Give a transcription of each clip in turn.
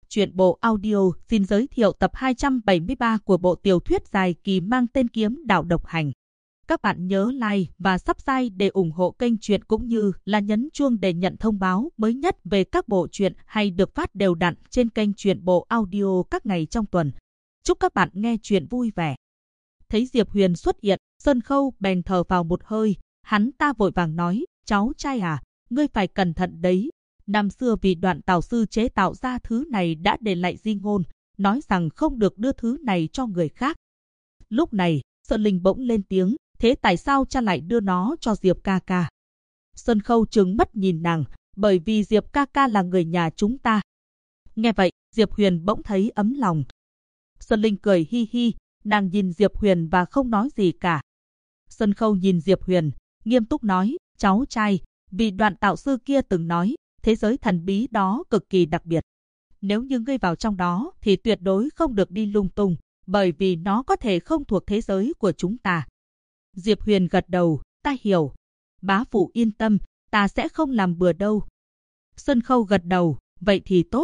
Truyện bộ audio xin giới thiệu tập 273 của bộ tiểu thuyết dài kỳ mang tên Kiếm Đạo Độc Hành. Các bạn nhớ like và subscribe để ủng hộ kênh truyện cũng như là nhấn chuông để nhận thông báo mới nhất về các bộ truyện hay được phát đều đặn trên kênh truyện bộ audio các ngày trong tuần. Chúc các bạn nghe truyện vui vẻ. Thấy Diệp Huyền xuất hiện, Sơn Khâu bèn thở vào một hơi, hắn ta vội vàng nói, cháu trai à, ngươi phải cẩn thận đấy. Năm xưa vì Đoạn Tào sư chế tạo ra thứ này đã để lại di ngôn, nói rằng không được đưa thứ này cho người khác. Lúc này, Sơn Linh bỗng lên tiếng, thế tại sao cha lại đưa nó cho Diệp ca ca? Sơn Khâu trừng mắt nhìn nàng, bởi vì Diệp ca ca là người nhà chúng ta. Nghe vậy, Diệp Huyền bỗng thấy ấm lòng. Sơn Linh cười hi hi, nàng nhìn Diệp Huyền và không nói gì cả. Sơn Khâu nhìn Diệp Huyền, nghiêm túc nói, cháu trai, vì Đoạn Tào sư kia từng nói, thế giới thần bí đó cực kỳ đặc biệt. Nếu như ngươi vào trong đó thì tuyệt đối không được đi lung tung, bởi vì nó có thể không thuộc thế giới của chúng ta. Diệp Huyền gật đầu, ta hiểu. Bá phụ yên tâm, ta sẽ không làm bừa đâu. Sơn Khâu gật đầu, vậy thì tốt.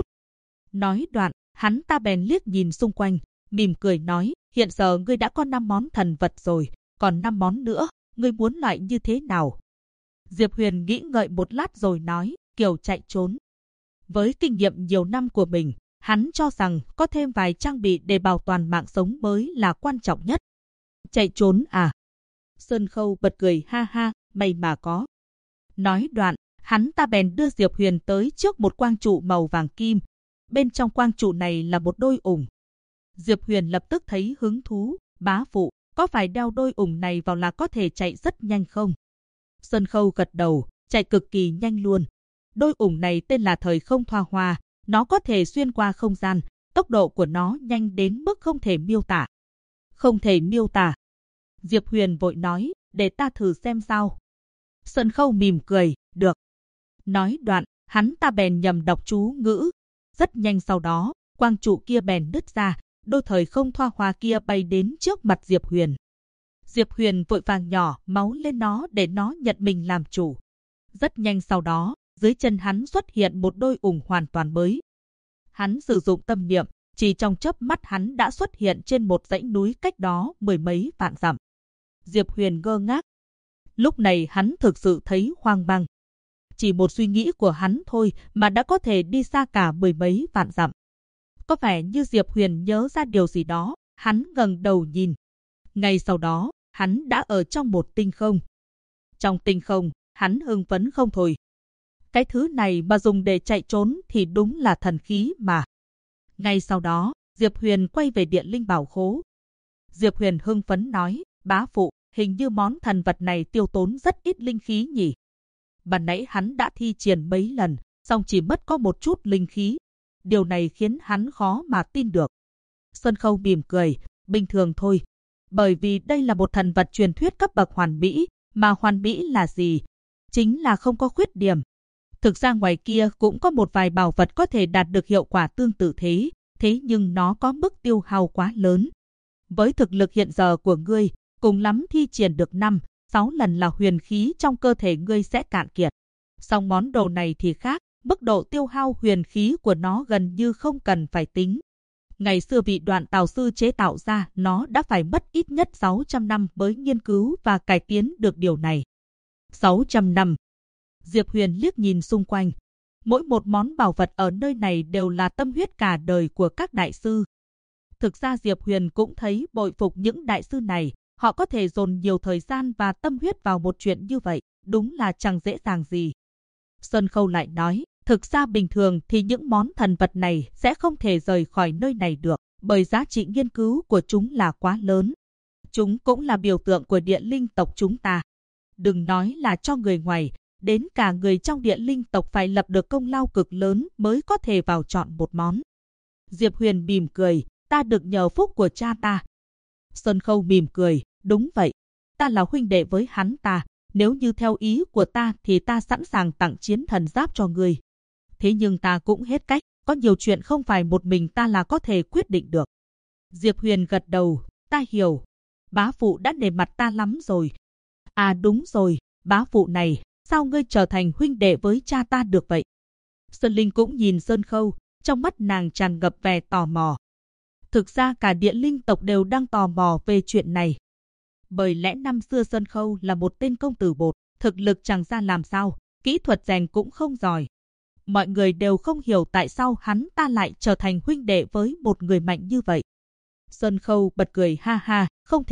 Nói đoạn, hắn ta bèn liếc nhìn xung quanh, mỉm cười nói, hiện giờ ngươi đã có 5 món thần vật rồi, còn 5 món nữa, ngươi muốn loại như thế nào? Diệp Huyền nghĩ ngợi một lát rồi nói, kiểu chạy trốn. Với kinh nghiệm nhiều năm của mình, hắn cho rằng có thêm vài trang bị để bảo toàn mạng sống mới là quan trọng nhất. Chạy trốn à? Sơn Khâu bật cười ha ha, may mà có. Nói đoạn, hắn ta bèn đưa Diệp Huyền tới trước một quang trụ màu vàng kim. Bên trong quang trụ này là một đôi ủng. Diệp Huyền lập tức thấy hứng thú, bá phụ, có phải đeo đôi ủng này vào là có thể chạy rất nhanh không? Sơn Khâu gật đầu, chạy cực kỳ nhanh luôn. Đôi ủng này tên là Thời Không Thoa Hoa, nó có thể xuyên qua không gian, tốc độ của nó nhanh đến mức không thể miêu tả. Không thể miêu tả. Diệp Huyền vội nói, để ta thử xem sao. Sơn Khâu mỉm cười, được. Nói đoạn, hắn ta bèn nhầm đọc chú ngữ. Rất nhanh sau đó, quang trụ kia bèn nứt ra, đôi Thời Không Thoa Hoa kia bay đến trước mặt Diệp Huyền. Diệp Huyền vội vàng nhỏ máu lên nó để nó nhận mình làm chủ. Rất nhanh sau đó, dưới chân hắn xuất hiện một đôi ủng hoàn toàn mới. Hắn sử dụng tâm niệm, chỉ trong chớp mắt hắn đã xuất hiện trên một dãy núi cách đó 10 mấy vạn dặm. Diệp Huyền ngơ ngác. Lúc này hắn thực sự thấy hoang mang. Chỉ một suy nghĩ của hắn thôi mà đã có thể đi xa cả 10 mấy vạn dặm. Có vẻ như Diệp Huyền nhớ ra điều gì đó, hắn ngẩng đầu nhìn. Ngay sau đó, hắn đã ở trong một tinh không. Trong tinh không, hắn hưng phấn không thôi. Cái thứ này mà dùng để chạy trốn thì đúng là thần khí mà. Ngay sau đó, Diệp Huyền quay về Điện Linh Bảo Khố. Diệp Huyền hưng phấn nói, bá phụ, hình như món thần vật này tiêu tốn rất ít linh khí nhỉ. Ban nãy hắn đã thi triển mấy lần, song chỉ mất có một chút linh khí. Điều này khiến hắn khó mà tin được. Sơn Khâu mỉm cười, bình thường thôi. Bởi vì đây là một thần vật truyền thuyết cấp bậc hoàn mỹ, mà hoàn mỹ là gì? Chính là không có khuyết điểm. Thực ra ngoài kia cũng có một vài bảo vật có thể đạt được hiệu quả tương tự thế nhưng nó có mức tiêu hao quá lớn. Với thực lực hiện giờ của ngươi, cùng lắm thi triển được 5-6 lần là huyền khí trong cơ thể ngươi sẽ cạn kiệt. Song món đồ này thì khác, mức độ tiêu hao huyền khí của nó gần như không cần phải tính. Ngày xưa vị Đoạn Tào sư chế tạo ra, nó đã phải mất ít nhất 600 năm mới nghiên cứu và cải tiến được điều này. 600 năm. Diệp Huyền liếc nhìn xung quanh. Mỗi một món bảo vật ở nơi này đều là tâm huyết cả đời của các đại sư. Thực ra Diệp Huyền cũng thấy bội phục những đại sư này. Họ có thể dồn nhiều thời gian và tâm huyết vào một chuyện như vậy. Đúng là chẳng dễ dàng gì. Sơn Khâu lại nói, thực ra bình thường thì những món thần vật này sẽ không thể rời khỏi nơi này được. Bởi giá trị nghiên cứu của chúng là quá lớn. Chúng cũng là biểu tượng của Điện Linh tộc chúng ta. Đừng nói là cho người ngoài. Đến cả người trong Điện Linh tộc phải lập được công lao cực lớn mới có thể vào chọn một món. Diệp Huyền mỉm cười, ta được nhờ phúc của cha ta. Sơn Khâu mỉm cười, đúng vậy. Ta là huynh đệ với hắn ta. Nếu như theo ý của ta thì ta sẵn sàng tặng chiến thần giáp cho ngươi. Thế nhưng ta cũng hết cách, có nhiều chuyện không phải một mình ta là có thể quyết định được. Diệp Huyền gật đầu, ta hiểu. Bá phụ đã nể mặt ta lắm rồi. À đúng rồi, bá phụ này, sao ngươi trở thành huynh đệ với cha ta được vậy? Sơn Linh cũng nhìn Sơn Khâu, trong mắt nàng tràn ngập vẻ tò mò. Thực ra cả Địa Linh tộc đều đang tò mò về chuyện này. Bởi lẽ năm xưa Sơn Khâu là một tên công tử bột, thực lực chẳng ra làm sao, kỹ thuật rèn cũng không giỏi. Mọi người đều không hiểu tại sao hắn ta lại trở thành huynh đệ với một người mạnh như vậy. Sơn Khâu bật cười ha ha,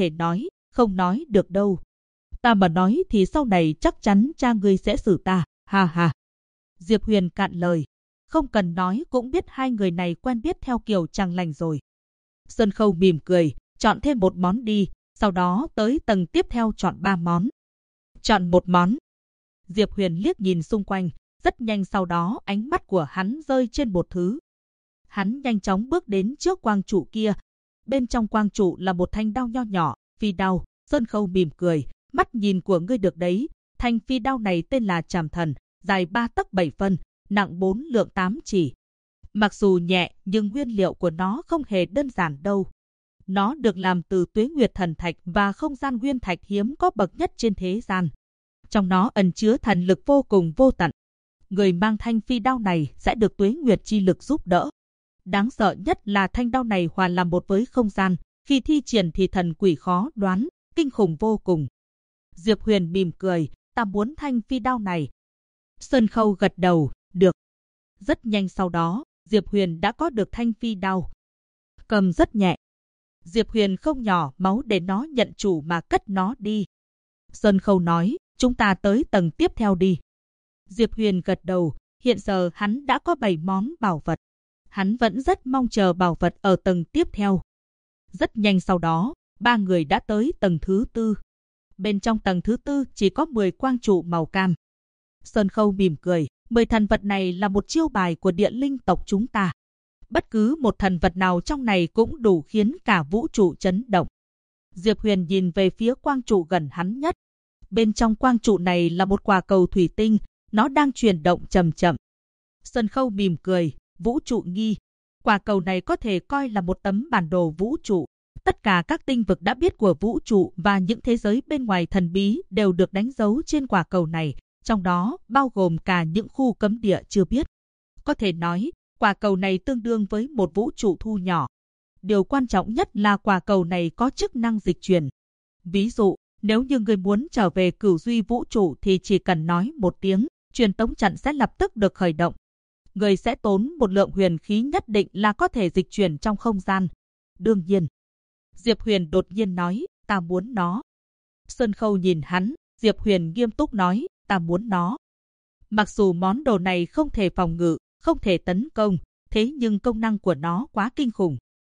không nói được đâu. Ta mà nói thì sau này chắc chắn cha ngươi sẽ xử ta, ha ha. Diệp Huyền cạn lời, không cần nói cũng biết hai người này quen biết theo kiểu chẳng lành rồi. Sơn Khâu mỉm cười, chọn thêm một món đi, sau đó tới tầng tiếp theo chọn 3 món. Chọn một món. Diệp Huyền liếc nhìn xung quanh, rất nhanh sau đó ánh mắt của hắn rơi trên một thứ. Hắn nhanh chóng bước đến trước quang trụ kia. Bên trong quang trụ là một thanh đao nho nhỏ, phi đao. Sơn Khâu mỉm cười, mắt nhìn của ngươi được đấy. Thanh phi đao này tên là Trảm Thần, dài 3 tấc 7 phân, nặng 4 lượng 8 chỉ. Mặc dù nhẹ nhưng nguyên liệu của nó không hề đơn giản đâu. Nó được làm từ Tuế Nguyệt Thần Thạch và không gian nguyên thạch hiếm có bậc nhất trên thế gian. Trong nó ẩn chứa thần lực vô cùng vô tận. Người mang thanh phi đao này sẽ được Tuế Nguyệt chi lực giúp đỡ. Đáng sợ nhất là thanh đao này hòa làm một với không gian. Khi thi triển thì thần quỷ khó đoán, kinh khủng vô cùng. Diệp Huyền mỉm cười, ta muốn thanh phi đao này. Sơn Khâu gật đầu, được. Rất nhanh sau đó, Diệp Huyền đã có được thanh phi đao. Cầm rất nhẹ. Diệp Huyền không nhỏ máu để nó nhận chủ mà cất nó đi. Sơn Khâu nói, chúng ta tới tầng tiếp theo đi. Diệp Huyền gật đầu, hiện giờ hắn đã có 7 món bảo vật. Hắn vẫn rất mong chờ bảo vật ở tầng tiếp theo. Rất nhanh sau đó, 3 người đã tới tầng thứ 4. Bên trong tầng thứ 4 chỉ có 10 quang trụ màu cam. Sơn Khâu mỉm cười, 10 thần vật này là một chiêu bài của Địa Linh tộc chúng ta. Bất cứ một thần vật nào trong này cũng đủ khiến cả vũ trụ chấn động. Diệp Huyền nhìn về phía quang trụ gần hắn nhất. Bên trong quang trụ này là một quả cầu thủy tinh, nó đang chuyển động chậm chậm. Sơn Khâu mỉm cười, vũ trụ nghi. Quả cầu này có thể coi là một tấm bản đồ vũ trụ. Tất cả các tinh vực đã biết của vũ trụ và những thế giới bên ngoài thần bí đều được đánh dấu trên quả cầu này, trong đó bao gồm cả những khu cấm địa chưa biết. Có thể nói, quả cầu này tương đương với một vũ trụ thu nhỏ. Điều quan trọng nhất là quả cầu này có chức năng dịch chuyển. Ví dụ, nếu như người muốn trở về cửu duy vũ trụ thì chỉ cần nói một tiếng, truyền tống trận sẽ lập tức được khởi động. Người sẽ tốn một lượng huyền khí nhất định là có thể dịch chuyển trong không gian. Đương nhiên. Diệp Huyền đột nhiên nói, ta muốn nó. Sơn Khâu nhìn hắn, Diệp Huyền nghiêm túc nói, ta muốn nó. Mặc dù món đồ này không thể phòng ngự, không thể tấn công, thế nhưng công năng của nó quá kinh khủng.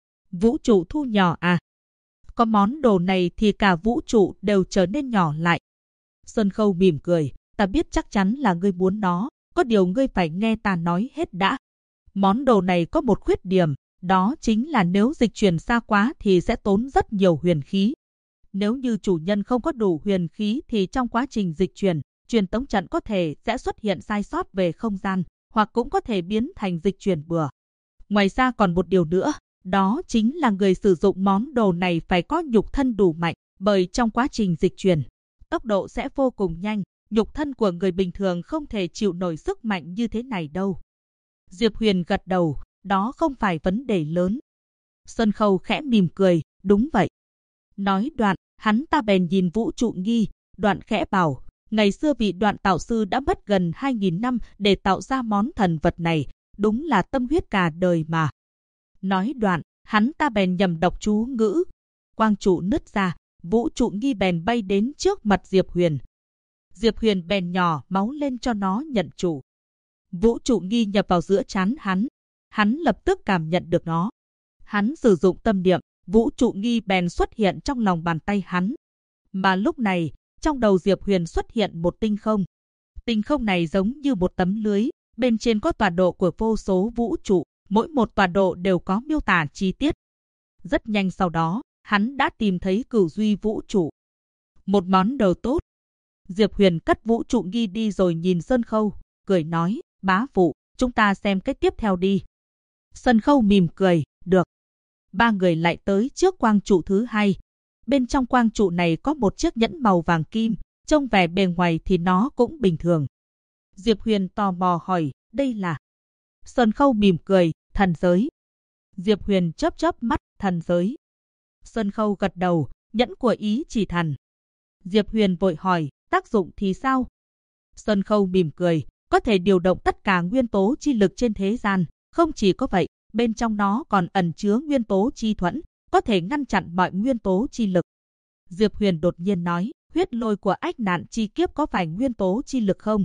Vũ trụ thu nhỏ à? Có món đồ này thì cả vũ trụ đều trở nên nhỏ lại. Sơn Khâu mỉm cười, ta biết chắc chắn là ngươi muốn nó, có điều ngươi phải nghe ta nói hết đã. Món đồ này có một khuyết điểm, đó chính là nếu dịch chuyển xa quá thì sẽ tốn rất nhiều huyền khí. Nếu như chủ nhân không có đủ huyền khí thì trong quá trình dịch chuyển, truyền tống trận có thể sẽ xuất hiện sai sót về không gian, hoặc cũng có thể biến thành dịch chuyển bừa. Ngoài ra còn một điều nữa, đó chính là người sử dụng món đồ này phải có nhục thân đủ mạnh, bởi trong quá trình dịch chuyển, tốc độ sẽ vô cùng nhanh, nhục thân của người bình thường không thể chịu nổi sức mạnh như thế này đâu. Diệp Huyền gật đầu, đó không phải vấn đề lớn. Sơn Khâu khẽ mỉm cười, đúng vậy. Nói đoạn, hắn ta bèn nhìn vũ trụ nghi, đoạn khẽ bảo, ngày xưa vị Đoạn tạo sư đã mất gần 2.000 năm để tạo ra món thần vật này, đúng là tâm huyết cả đời mà. Nói đoạn, hắn ta bèn nhầm đọc chú ngữ. Quang trụ nứt ra, vũ trụ nghi bèn bay đến trước mặt Diệp Huyền. Diệp Huyền bèn nhỏ máu lên cho nó nhận chủ. Vũ trụ nghi nhập vào giữa trán hắn lập tức cảm nhận được nó. Hắn sử dụng tâm niệm, vũ trụ nghi bèn xuất hiện trong lòng bàn tay hắn. Mà lúc này, trong đầu Diệp Huyền xuất hiện một tinh không. Tinh không này giống như một tấm lưới, bên trên có tọa độ của vô số vũ trụ, mỗi một tọa độ đều có miêu tả chi tiết. Rất nhanh sau đó, hắn đã tìm thấy cửu duy vũ trụ. Một món đồ tốt. Diệp Huyền cất vũ trụ nghi đi rồi nhìn Sơn Khâu, cười nói, bá phụ, chúng ta xem cái tiếp theo đi. Sơn Khâu mỉm cười, được. Ba người lại tới trước quang trụ thứ 2. Bên trong quang trụ này có một chiếc nhẫn màu vàng kim, trông vẻ bề ngoài thì nó cũng bình thường. Diệp Huyền tò mò hỏi, đây là? Sơn Khâu mỉm cười, Thần giới. Diệp Huyền chớp chớp mắt, thần giới. Sơn Khâu gật đầu, nhẫn của ý chỉ thần. Diệp Huyền vội hỏi, tác dụng thì sao? Sơn Khâu mỉm cười, có thể điều động tất cả nguyên tố chi lực trên thế gian. Không chỉ có vậy, bên trong nó còn ẩn chứa nguyên tố chi thuẫn, có thể ngăn chặn mọi nguyên tố chi lực. Diệp Huyền đột nhiên nói, huyết lôi của ách nạn chi kiếp có phải nguyên tố chi lực không?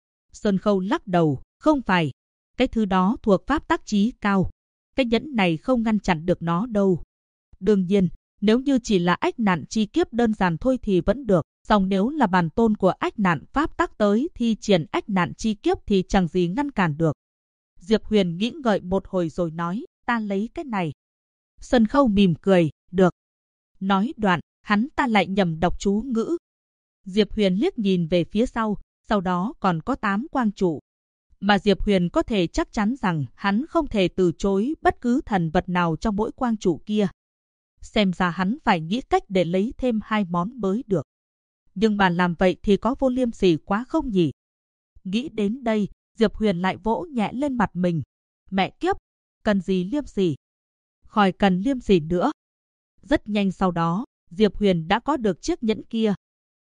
Sơn Khâu lắc đầu, không phải. Cái thứ đó thuộc pháp tắc chí cao. Cái nhẫn này không ngăn chặn được nó đâu. Đương nhiên, nếu như chỉ là ách nạn chi kiếp đơn giản thôi thì vẫn được. Song nếu là bản tôn của ách nạn pháp tắc tới thi triển ách nạn chi kiếp thì chẳng gì ngăn cản được. Diệp Huyền nghĩ ngợi một hồi rồi nói, ta lấy cái này. Sơn Khâu mỉm cười, được. Nói đoạn, hắn ta lại nhầm đọc chú ngữ. Diệp Huyền liếc nhìn về phía sau đó còn có 8 quang trụ. Mà Diệp Huyền có thể chắc chắn rằng hắn không thể từ chối bất cứ thần vật nào trong mỗi quang trụ kia. Xem ra hắn phải nghĩ cách để lấy thêm 2 món mới được. Nhưng mà làm vậy thì có vô liêm sỉ quá không nhỉ? Nghĩ đến đây, Diệp Huyền lại vỗ nhẹ lên mặt mình. Mẹ kiếp, cần gì liêm sỉ? Khỏi cần liêm sỉ nữa. Rất nhanh sau đó, Diệp Huyền đã có được chiếc nhẫn kia.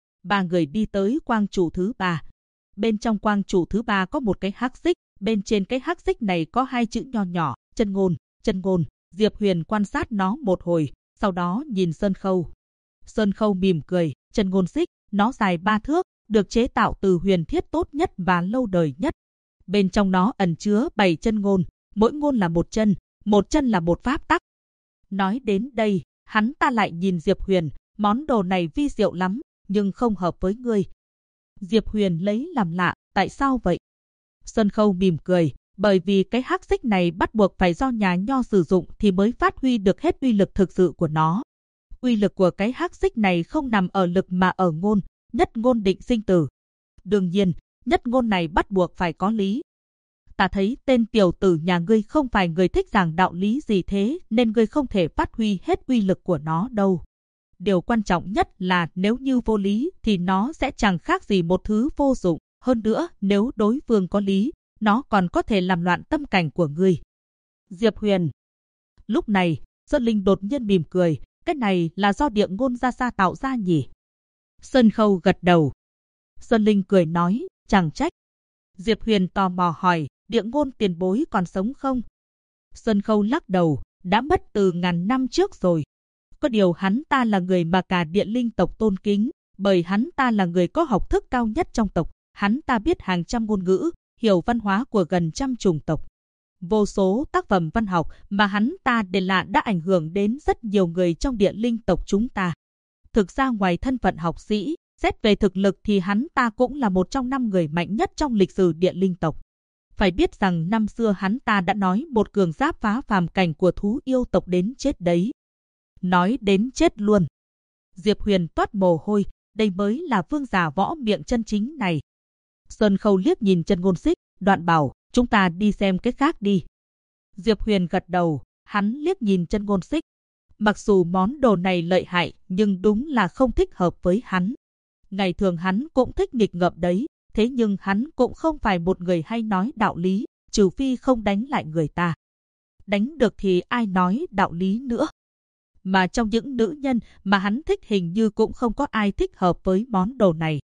3 người đi tới quang trụ thứ 3. Bên trong quang trụ thứ 3 có một cái hắc xích, bên trên cái hắc xích này có 2 chữ nho nhỏ, chân ngôn, chân ngôn. Diệp Huyền quan sát nó một hồi, sau đó nhìn Sơn Khâu. Sơn Khâu mỉm cười, chân ngôn xích, nó dài 3 thước, được chế tạo từ huyền thiết tốt nhất và lâu đời nhất. Bên trong nó ẩn chứa 7 chân ngôn, mỗi ngôn là một chân là một pháp tắc. Nói đến đây, hắn ta lại nhìn Diệp Huyền, món đồ này vi diệu lắm, nhưng không hợp với ngươi. Diệp Huyền lấy làm lạ, tại sao vậy? Sơn Khâu mỉm cười, bởi vì cái hắc xích này bắt buộc phải do nhà nho sử dụng thì mới phát huy được hết uy lực thực sự của nó. Uy lực của cái hắc xích này không nằm ở lực mà ở ngôn, nhất ngôn định sinh tử. Đương nhiên, nhất ngôn này bắt buộc phải có lý. Ta thấy tên tiểu tử nhà ngươi không phải người thích giảng đạo lý gì thế nên ngươi không thể phát huy hết uy lực của nó đâu. Điều quan trọng nhất là nếu như vô lý thì nó sẽ chẳng khác gì một thứ vô dụng. Hơn nữa, nếu đối phương có lý, nó còn có thể làm loạn tâm cảnh của ngươi. Diệp Huyền. Lúc này, Sơn Linh đột nhiên mỉm cười, cái này là do địa ngôn ra xa tạo ra nhỉ? Sơn Khâu gật đầu. Sơn Linh cười nói, chẳng trách. Diệp Huyền tò mò hỏi, địa ngôn tiền bối còn sống không? Sơn Khâu lắc đầu, đã mất từ ngàn năm trước rồi. Có điều hắn ta là người mà cả địa linh tộc tôn kính, bởi hắn ta là người có học thức cao nhất trong tộc. Hắn ta biết hàng trăm ngôn ngữ, hiểu văn hóa của gần trăm chủng tộc. Vô số tác phẩm văn học mà hắn ta để lại đã ảnh hưởng đến rất nhiều người trong địa linh tộc chúng ta. Thực ra ngoài thân phận học sĩ, xét về thực lực thì hắn ta cũng là một trong 5 người mạnh nhất trong lịch sử địa linh tộc. Phải biết rằng năm xưa hắn ta đã nói một cường giáp phá phàm cảnh của thú yêu tộc đến chết đấy. Nói đến chết luôn. Diệp Huyền toát mồ hôi, đây mới là vương giả võ miệng chân chính này. Sơn Khâu liếc nhìn chân ngôn xích, đoạn bảo, chúng ta đi xem cái khác đi. Diệp Huyền gật đầu, hắn liếc nhìn chân ngôn xích. Mặc dù món đồ này lợi hại, nhưng đúng là không thích hợp với hắn. Ngày thường hắn cũng thích nghịch ngợm đấy, thế nhưng hắn cũng không phải một người hay nói đạo lý, trừ phi không đánh lại người ta. Đánh được thì ai nói đạo lý nữa. Mà trong những nữ nhân mà hắn thích hình như cũng không có ai thích hợp với món đồ này.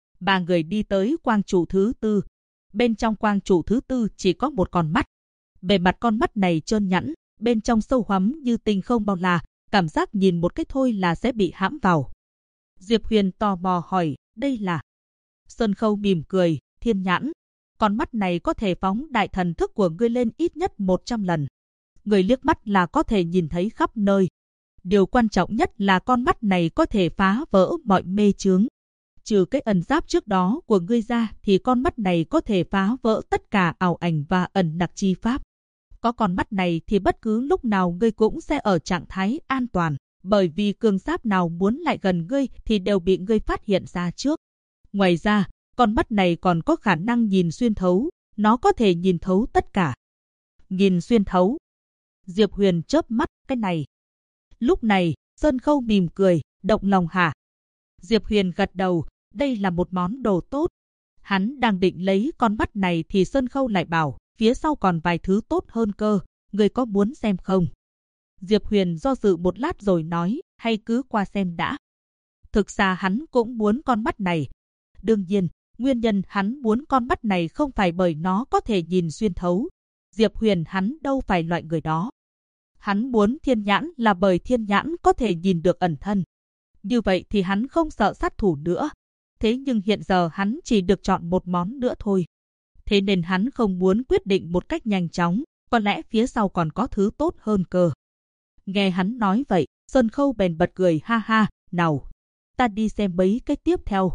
3 người đi tới quang trụ thứ 4. Bên trong quang trụ thứ 4 chỉ có một con mắt. Bề mặt con mắt này trơn nhẵn, bên trong sâu hoắm như tinh không bao la, cảm giác nhìn một cái thôi là sẽ bị hãm vào. Diệp Huyền tò mò hỏi, đây là? Sơn Khâu mỉm cười, thiên nhãn. Con mắt này có thể phóng đại thần thức của ngươi lên ít nhất 100 lần. Người liếc mắt là có thể nhìn thấy khắp nơi. Điều quan trọng nhất là con mắt này có thể phá vỡ mọi mê chướng. Trừ cái ẩn giáp trước đó của ngươi ra thì con mắt này có thể phá vỡ tất cả ảo ảnh và ẩn nặc chi pháp. Có con mắt này thì bất cứ lúc nào ngươi cũng sẽ ở trạng thái an toàn, bởi vì cường giáp nào muốn lại gần ngươi thì đều bị ngươi phát hiện ra trước. Ngoài ra, con mắt này còn có khả năng nhìn xuyên thấu, nó có thể nhìn thấu tất cả. Nhìn xuyên thấu. Diệp Huyền chớp mắt, cái này. Lúc này, Sơn Khâu mỉm cười, động lòng hả? Diệp Huyền gật đầu, đây là một món đồ tốt. Hắn đang định lấy con mắt này thì Sơn Khâu lại bảo, phía sau còn vài thứ tốt hơn cơ. người có muốn xem không? Diệp Huyền do dự một lát rồi nói, hay cứ qua xem đã. Thực ra hắn cũng muốn con mắt này. Đương nhiên, nguyên nhân hắn muốn con mắt này không phải bởi nó có thể nhìn xuyên thấu. Diệp Huyền hắn đâu phải loại người đó. Hắn muốn thiên nhãn là bởi thiên nhãn có thể nhìn được ẩn thân. Như vậy thì hắn không sợ sát thủ nữa. Thế nhưng hiện giờ hắn chỉ được chọn một món nữa thôi. Thế nên hắn không muốn quyết định một cách nhanh chóng, có lẽ phía sau còn có thứ tốt hơn cơ. Nghe hắn nói vậy, Sơn Khâu bèn bật cười ha ha, nào, ta đi xem mấy cái tiếp theo.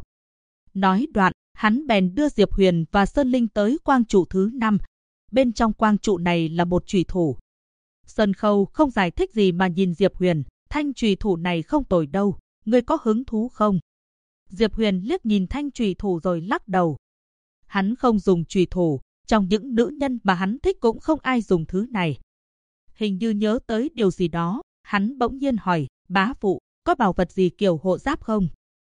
Nói đoạn, hắn bèn đưa Diệp Huyền và Sơn Linh tới quang trụ thứ 5. Bên trong quang trụ này là một chùy thủ. Sơn Khâu không giải thích gì mà nhìn Diệp Huyền, thanh chùy thủ này không tồi đâu, ngươi có hứng thú không? Diệp Huyền liếc nhìn thanh chùy thủ rồi lắc đầu. Hắn không dùng chùy thủ, trong những nữ nhân mà hắn thích cũng không ai dùng thứ này. Hình như nhớ tới điều gì đó, hắn bỗng nhiên hỏi, bá phụ, có bảo vật gì kiểu hộ giáp không?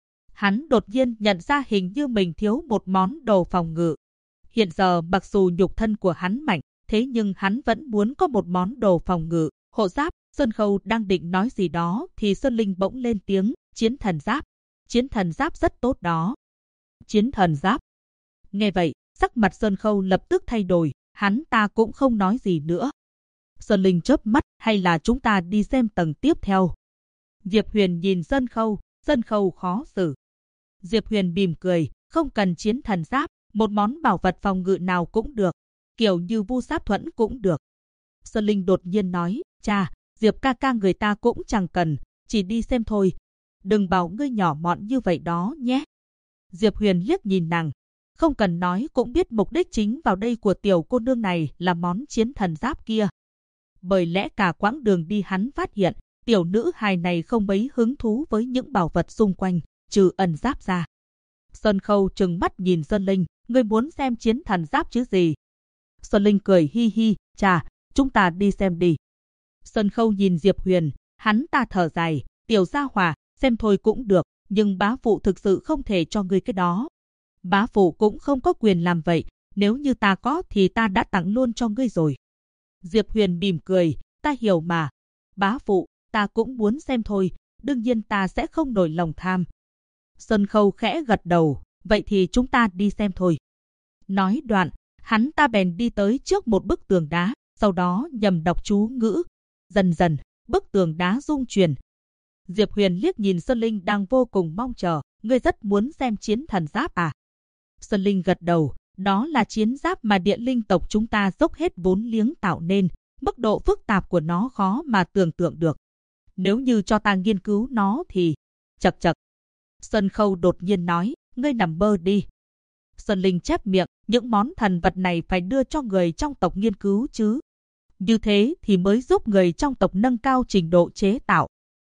Hắn đột nhiên nhận ra hình như mình thiếu một món đồ phòng ngự. Hiện giờ mặc dù nhục thân của hắn mạnh, thế nhưng hắn vẫn muốn có một món đồ phòng ngự, hộ giáp. Sơn Khâu đang định nói gì đó thì Sơn Linh bỗng lên tiếng, chiến thần giáp. Chiến thần giáp rất tốt đó. Chiến thần giáp. Nghe vậy, sắc mặt Sơn Khâu lập tức thay đổi, hắn ta cũng không nói gì nữa. Sơn Linh chớp mắt, hay là chúng ta đi xem tầng tiếp theo. Diệp Huyền nhìn Sơn Khâu khó xử. Diệp Huyền mỉm cười, không cần chiến thần giáp, một món bảo vật phòng ngự nào cũng được, kiểu như vu sát thuẫn cũng được. Sơn Linh đột nhiên nói, cha, Diệp ca ca người ta cũng chẳng cần, chỉ đi xem thôi. Đừng bảo ngươi nhỏ mọn như vậy đó nhé. Diệp Huyền liếc nhìn nàng. Không cần nói cũng biết mục đích chính vào đây của tiểu cô nương này là món chiến thần giáp kia. Bởi lẽ cả quãng đường đi hắn phát hiện, tiểu nữ hài này không mấy hứng thú với những bảo vật xung quanh, trừ ẩn giáp ra. Sơn Khâu trừng mắt nhìn Sơn Linh, ngươi muốn xem chiến thần giáp chứ gì? Sơn Linh cười hi hi, chà, chúng ta đi xem đi. Sơn Khâu nhìn Diệp Huyền, hắn ta thở dài, tiểu gia hỏa, xem thôi cũng được, nhưng bá phụ thực sự không thể cho ngươi cái đó. Bá phụ cũng không có quyền làm vậy, nếu như ta có thì ta đã tặng luôn cho ngươi rồi. Diệp Huyền mỉm cười, ta hiểu mà. Bá phụ, ta cũng muốn xem thôi, đương nhiên ta sẽ không nổi lòng tham. Sơn Khâu khẽ gật đầu, vậy thì chúng ta đi xem thôi. Nói đoạn, hắn ta bèn đi tới trước một bức tường đá, sau đó nhầm đọc chú ngữ. Dần dần, bức tường đá rung chuyển. Diệp Huyền liếc nhìn Sơn Linh đang vô cùng mong chờ, ngươi rất muốn xem chiến thần giáp à? Sơn Linh gật đầu, đó là chiến giáp mà địa linh tộc chúng ta dốc hết vốn liếng tạo nên, mức độ phức tạp của nó khó mà tưởng tượng được. Nếu như cho ta nghiên cứu nó thì... Chậc chậc. Sơn Khâu đột nhiên nói, ngươi nằm mơ đi. Sơn Linh chép miệng, những món thần vật này phải đưa cho người trong tộc nghiên cứu chứ. Như thế thì mới giúp người trong tộc nâng cao trình độ chế tạo.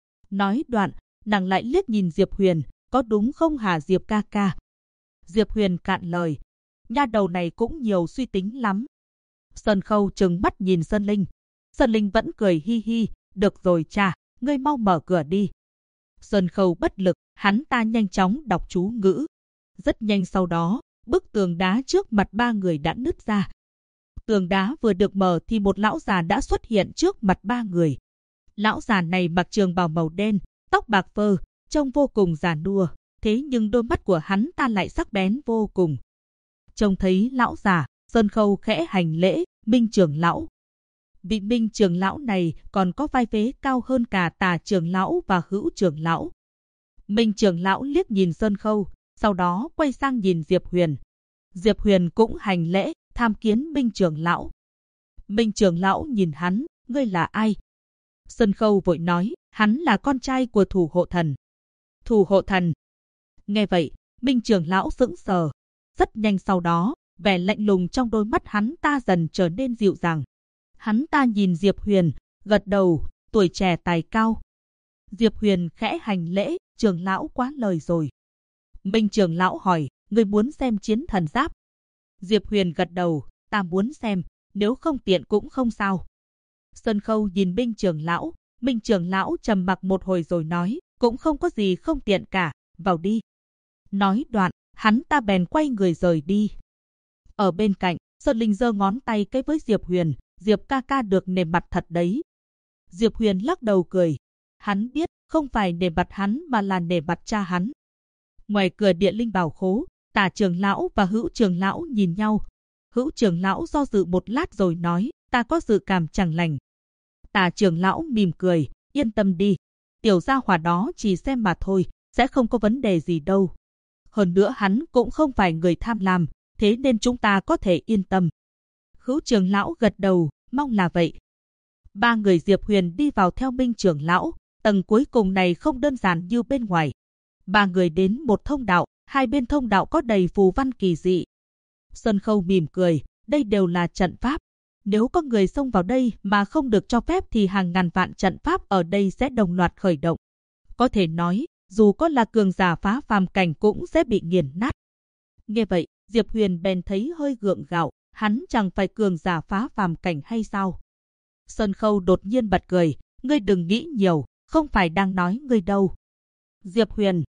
Nói đoạn, nàng lại liếc nhìn Diệp Huyền, có đúng không hả Diệp ca ca? Diệp Huyền cạn lời, nha đầu này cũng nhiều suy tính lắm. Sơn Khâu trừng mắt nhìn Sơn Linh. Sơn Linh vẫn cười hi hi, được rồi cha, ngươi mau mở cửa đi. Sơn Khâu bất lực, hắn ta nhanh chóng đọc chú ngữ. Rất nhanh sau đó, bức tường đá trước mặt ba người đã nứt ra. Tường đá vừa được mở thì một lão già đã xuất hiện trước mặt ba người. Lão già này mặc trường bào màu đen, tóc bạc phơ, trông vô cùng già nua, thế nhưng đôi mắt của hắn ta lại sắc bén vô cùng. Trông thấy lão già, Sơn Khâu khẽ hành lễ, Minh trưởng lão. Vị Minh trưởng lão này còn có vai vế cao hơn cả Tà trưởng lão và Hữu trưởng lão. Minh trưởng lão liếc nhìn Sơn Khâu, sau đó quay sang nhìn Diệp Huyền. Diệp Huyền cũng hành lễ, tham kiến Minh trưởng lão. Minh trưởng lão nhìn hắn, ngươi là ai? Sơn Khâu vội nói, hắn là con trai của thủ hộ thần. Thủ hộ thần. Nghe vậy, Minh trưởng lão sững sờ. Rất nhanh sau đó, vẻ lạnh lùng trong đôi mắt hắn ta dần trở nên dịu dàng. Hắn ta nhìn Diệp Huyền, gật đầu, tuổi trẻ tài cao. Diệp Huyền khẽ hành lễ, trưởng lão quá lời rồi. Minh trưởng lão hỏi, ngươi muốn xem chiến thần giáp? Diệp Huyền gật đầu, ta muốn xem, nếu không tiện cũng không sao. Sơn Khâu nhìn Minh trưởng lão trầm mặc một hồi rồi nói, cũng không có gì không tiện cả, vào đi. Nói đoạn, hắn ta bèn quay người rời đi. Ở bên cạnh, Sơn Linh giơ ngón tay cái với Diệp Huyền, Diệp ca ca được nể mặt thật đấy. Diệp Huyền lắc đầu cười. Hắn biết không phải nể mặt hắn mà là nể mặt cha hắn. Ngoài cửa Địa Linh Bảo Khố, Tả trưởng lão và Hữu trưởng lão nhìn nhau. Hữu trưởng lão do dự một lát rồi nói, ta có dự cảm chẳng lành. Tả trưởng lão mỉm cười, yên tâm đi. Tiểu gia hỏa đó chỉ xem mà thôi, sẽ không có vấn đề gì đâu. Hơn nữa hắn cũng không phải người tham lam, thế nên chúng ta có thể yên tâm. Hữu trưởng lão gật đầu, mong là vậy. Ba người Diệp Huyền đi vào theo Minh trưởng lão, tầng cuối cùng này không đơn giản như bên ngoài. Ba người đến một thông đạo, hai bên thông đạo có đầy phù văn kỳ dị. Sơn Khâu mỉm cười, đây đều là trận pháp. Nếu có người xông vào đây mà không được cho phép thì hàng ngàn vạn trận pháp ở đây sẽ đồng loạt khởi động. Có thể nói, dù có là cường giả phá phàm cảnh cũng sẽ bị nghiền nát. Nghe vậy, Diệp Huyền bèn thấy hơi gượng gạo, hắn chẳng phải cường giả phá phàm cảnh hay sao? Sơn Khâu đột nhiên bật cười, ngươi đừng nghĩ nhiều, không phải đang nói ngươi đâu. Diệp Huyền.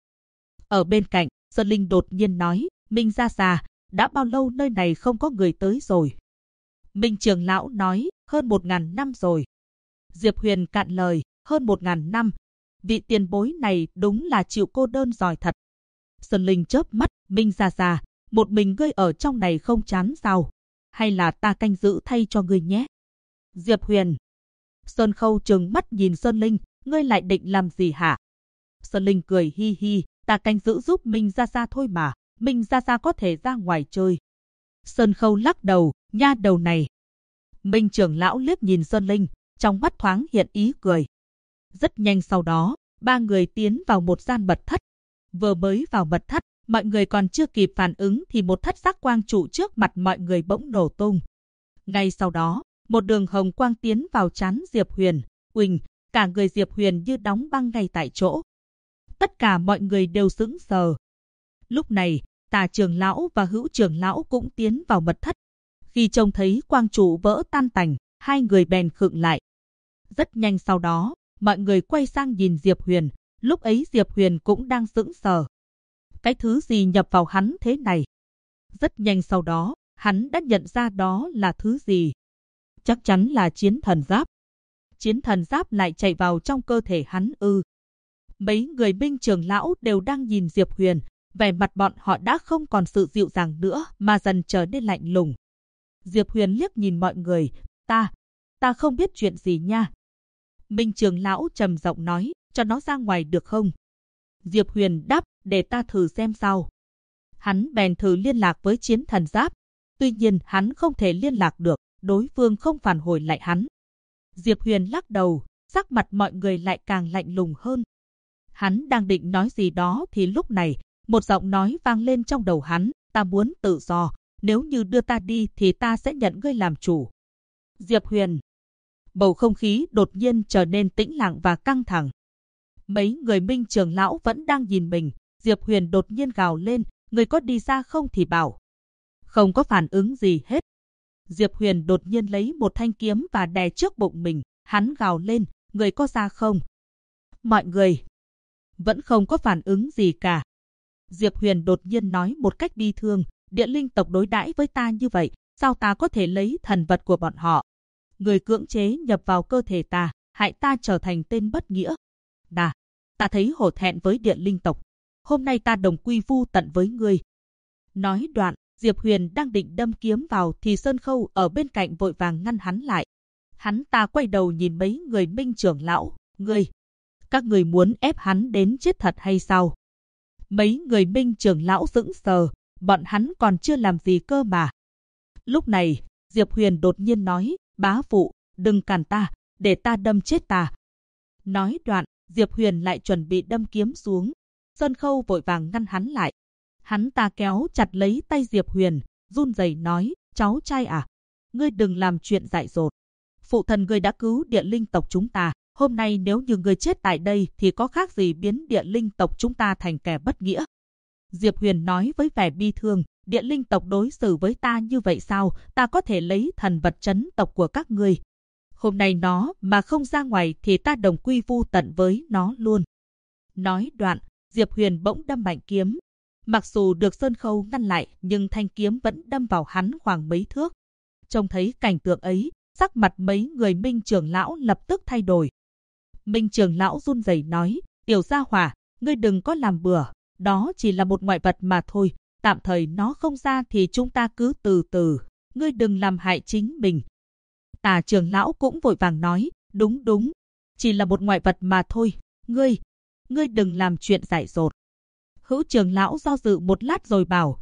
Ở bên cạnh, Sơn Linh đột nhiên nói, Minh gia già, đã bao lâu nơi này không có người tới rồi? Minh trưởng lão nói, hơn 1000 năm rồi. Diệp Huyền cạn lời, hơn 1000 năm. Vị tiền bối này đúng là chịu cô đơn giỏi thật. Sơn Linh chớp mắt, Minh gia già, một mình ngươi ở trong này không chán sao? Hay là ta canh giữ thay cho ngươi nhé? Diệp Huyền. Sơn Khâu trừng mắt nhìn Sơn Linh, ngươi lại định làm gì hả? Sơn Linh cười hi hi, ta canh giữ giúp Minh gia gia thôi mà, Minh gia gia có thể ra ngoài chơi. Sơn Khâu lắc đầu, nha đầu này. Minh trưởng lão liếc nhìn Sơn Linh, trong mắt thoáng hiện ý cười. Rất nhanh sau đó, ba người tiến vào một gian mật thất. Vừa mới vào mật thất, mọi người còn chưa kịp phản ứng thì một thất sắc quang trụ trước mặt mọi người bỗng nổ tung. Ngay sau đó, một đường hồng quang tiến vào trán Diệp Huyền, uỳnh, cả người Diệp Huyền như đóng băng ngay tại chỗ. Tất cả mọi người đều sững sờ. Lúc này, Tả trưởng lão và Hữu trưởng lão cũng tiến vào mật thất. Khi trông thấy quang trụ vỡ tan tành, hai người bèn khựng lại. Rất nhanh sau đó, mọi người quay sang nhìn Diệp Huyền, lúc ấy Diệp Huyền cũng đang sững sờ. Cái thứ gì nhập vào hắn thế này? Rất nhanh sau đó, hắn đã nhận ra đó là thứ gì. Chắc chắn là chiến thần giáp. Chiến thần giáp lại chạy vào trong cơ thể hắn ư? Mấy người Minh trưởng lão đều đang nhìn Diệp Huyền, vẻ mặt bọn họ đã không còn sự dịu dàng nữa mà dần trở nên lạnh lùng. Diệp Huyền liếc nhìn mọi người, ta không biết chuyện gì nha. Minh trưởng lão trầm giọng nói, cho nó ra ngoài được không? Diệp Huyền đáp, để ta thử xem sao. Hắn bèn thử liên lạc với chiến thần giáp. Tuy nhiên hắn không thể liên lạc được, đối phương không phản hồi lại hắn. Diệp Huyền lắc đầu, sắc mặt mọi người lại càng lạnh lùng hơn. Hắn đang định nói gì đó thì lúc này, một giọng nói vang lên trong đầu hắn, ta muốn tự do, nếu như đưa ta đi thì ta sẽ nhận ngươi làm chủ. Diệp Huyền. Bầu không khí đột nhiên trở nên tĩnh lặng và căng thẳng. Mấy người Minh trưởng lão vẫn đang nhìn mình, Diệp Huyền đột nhiên gào lên, người có đi ra không thì bảo. Không có phản ứng gì hết. Diệp Huyền đột nhiên lấy một thanh kiếm và đè trước bụng mình, hắn gào lên, người có ra không? Mọi người vẫn không có phản ứng gì cả. Diệp Huyền đột nhiên nói một cách bi thương, Địa Linh tộc đối đãi với ta như vậy, sao ta có thể lấy thần vật của bọn họ? Người cưỡng chế nhập vào cơ thể ta, hại ta trở thành tên bất nghĩa. Ta thấy hổ thẹn với Địa Linh tộc. Hôm nay ta đồng quy vu tận với ngươi. Nói đoạn, Diệp Huyền đang định đâm kiếm vào thì Sơn Khâu ở bên cạnh vội vàng ngăn hắn lại. Hắn ta quay đầu nhìn mấy người Minh trưởng lão, các người muốn ép hắn đến chết thật hay sao? Mấy người Minh trưởng lão sững sờ, bọn hắn còn chưa làm gì cơ mà. Lúc này, Diệp Huyền đột nhiên nói, bá phụ, đừng cản ta, để ta đâm chết ta. Nói đoạn, Diệp Huyền lại chuẩn bị đâm kiếm xuống. Sơn Khâu vội vàng ngăn hắn lại. Hắn ta kéo chặt lấy tay Diệp Huyền, run rẩy nói, cháu trai à, ngươi đừng làm chuyện dại dột. Phụ thần ngươi đã cứu Địa Linh tộc chúng ta, hôm nay nếu như ngươi chết tại đây thì có khác gì biến Địa Linh tộc chúng ta thành kẻ bất nghĩa. Diệp Huyền nói với vẻ bi thương, Địa Linh tộc đối xử với ta như vậy sao, ta có thể lấy thần vật trấn tộc của các ngươi. Hôm nay nó mà không ra ngoài thì ta đồng quy vu tận với nó luôn. Nói đoạn, Diệp Huyền bỗng đâm mạnh kiếm. Mặc dù được Sơn Khâu ngăn lại nhưng thanh kiếm vẫn đâm vào hắn khoảng mấy thước. Trông thấy cảnh tượng ấy, Sắc mặt mấy người Minh trưởng lão lập tức thay đổi. Minh trưởng lão run rẩy nói, Tiểu gia hỏa, ngươi đừng có làm bừa, đó chỉ là một ngoại vật mà thôi, tạm thời nó không ra thì chúng ta cứ từ từ, ngươi đừng làm hại chính mình. Tà trưởng lão cũng vội vàng nói, đúng, chỉ là một ngoại vật mà thôi, ngươi đừng làm chuyện dại dột. Hữu trưởng lão do dự một lát rồi bảo,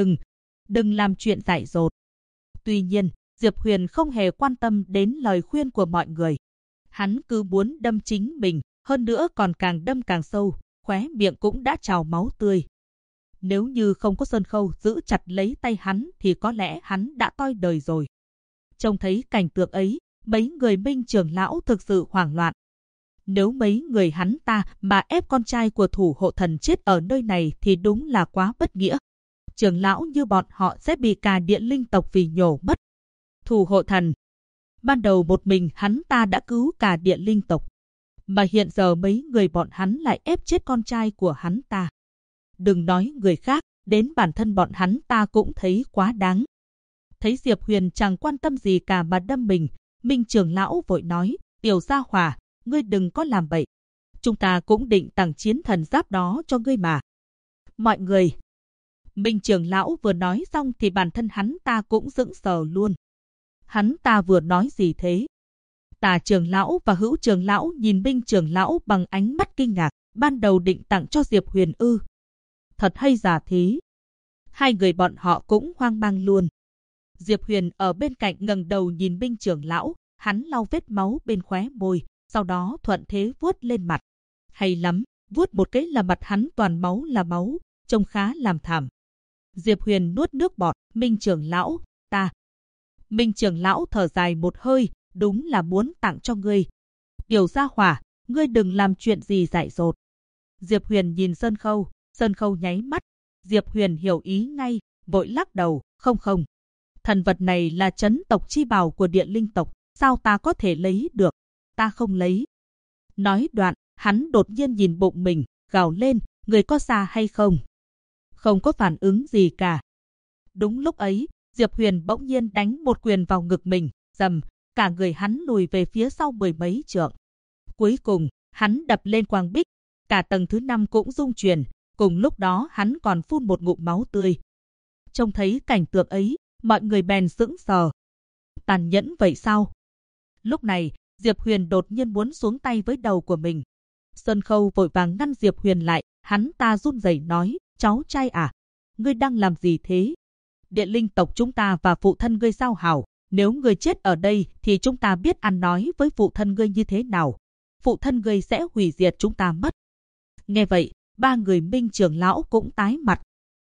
đừng làm chuyện dại dột. Tuy nhiên, Diệp Huyền không hề quan tâm đến lời khuyên của mọi người. Hắn cứ muốn đâm chính mình, hơn nữa còn càng đâm càng sâu, khóe miệng cũng đã trào máu tươi. Nếu như không có Sơn Khâu giữ chặt lấy tay hắn thì có lẽ hắn đã toi đời rồi. Trông thấy cảnh tượng ấy, mấy người Minh trưởng lão thực sự hoảng loạn. Nếu mấy người hắn ta mà ép con trai của thủ hộ thần chết ở nơi này thì đúng là quá bất nghĩa. Trưởng lão như bọn họ sẽ bị cả Điện Linh tộc vì nhổ mất. Thủ hộ thần. Ban đầu một mình hắn ta đã cứu cả Điện Linh tộc. Mà hiện giờ mấy người bọn hắn lại ép chết con trai của hắn ta. Đừng nói người khác, đến bản thân bọn hắn ta cũng thấy quá đáng. Thấy Diệp Huyền chẳng quan tâm gì cả mà đâm mình, Minh trưởng lão vội nói, Tiểu gia hỏa, ngươi đừng có làm bậy. Chúng ta cũng định tặng chiến thần giáp đó cho ngươi mà. Mọi người. Minh trưởng lão vừa nói xong thì bản thân hắn ta cũng sững sờ luôn. Hắn ta vừa nói gì thế? Tà trưởng lão và Hữu trưởng lão nhìn Minh trưởng lão bằng ánh mắt kinh ngạc, ban đầu định tặng cho Diệp Huyền ư? Thật hay giả thế? Hai người bọn họ cũng hoang mang luôn. Diệp Huyền ở bên cạnh ngẩng đầu nhìn Minh trưởng lão, hắn lau vết máu bên khóe môi, sau đó thuận thế vuốt lên mặt. Hay lắm, vuốt một cái là mặt hắn toàn máu là máu, trông khá làm thảm. Diệp Huyền nuốt nước bọt, Minh trưởng lão, ta. Minh trưởng lão thở dài một hơi, đúng là muốn tặng cho ngươi. Tiểu gia hỏa, ngươi đừng làm chuyện gì dại dột. Diệp Huyền nhìn Sơn Khâu nháy mắt. Diệp Huyền hiểu ý ngay, vội lắc đầu, không. Thần vật này là trấn tộc chi bảo của Điện Linh tộc, sao ta có thể lấy được? Ta không lấy. Nói đoạn, hắn đột nhiên nhìn bụng mình, gào lên, người có xa hay không? Không có phản ứng gì cả. Đúng lúc ấy, Diệp Huyền bỗng nhiên đánh một quyền vào ngực mình, rầm, cả người hắn lùi về phía sau 10 mấy trượng. Cuối cùng, hắn đập lên quang bích, cả tầng thứ 5 cũng rung chuyển, cùng lúc đó hắn còn phun một ngụm máu tươi. Trông thấy cảnh tượng ấy, mọi người bèn sững sờ. Tàn nhẫn vậy sao? Lúc này, Diệp Huyền đột nhiên muốn xuống tay với đầu của mình. Sơn Khâu vội vàng ngăn Diệp Huyền lại, hắn ta run rẩy nói, cháu trai à, ngươi đang làm gì thế? Điện Linh tộc chúng ta và phụ thân ngươi giao hảo, nếu ngươi chết ở đây thì chúng ta biết ăn nói với phụ thân ngươi như thế nào. Phụ thân ngươi sẽ hủy diệt chúng ta mất. Nghe vậy, ba người Minh trưởng lão cũng tái mặt.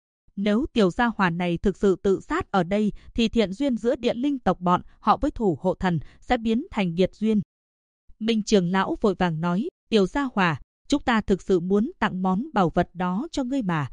Nếu tiểu gia hỏa này thực sự tự sát ở đây thì thiện duyên giữa Điện Linh tộc bọn họ với thủ hộ thần sẽ biến thành nghiệt duyên. Minh trưởng lão vội vàng nói, tiểu gia hỏa, chúng ta thực sự muốn tặng món bảo vật đó cho ngươi mà.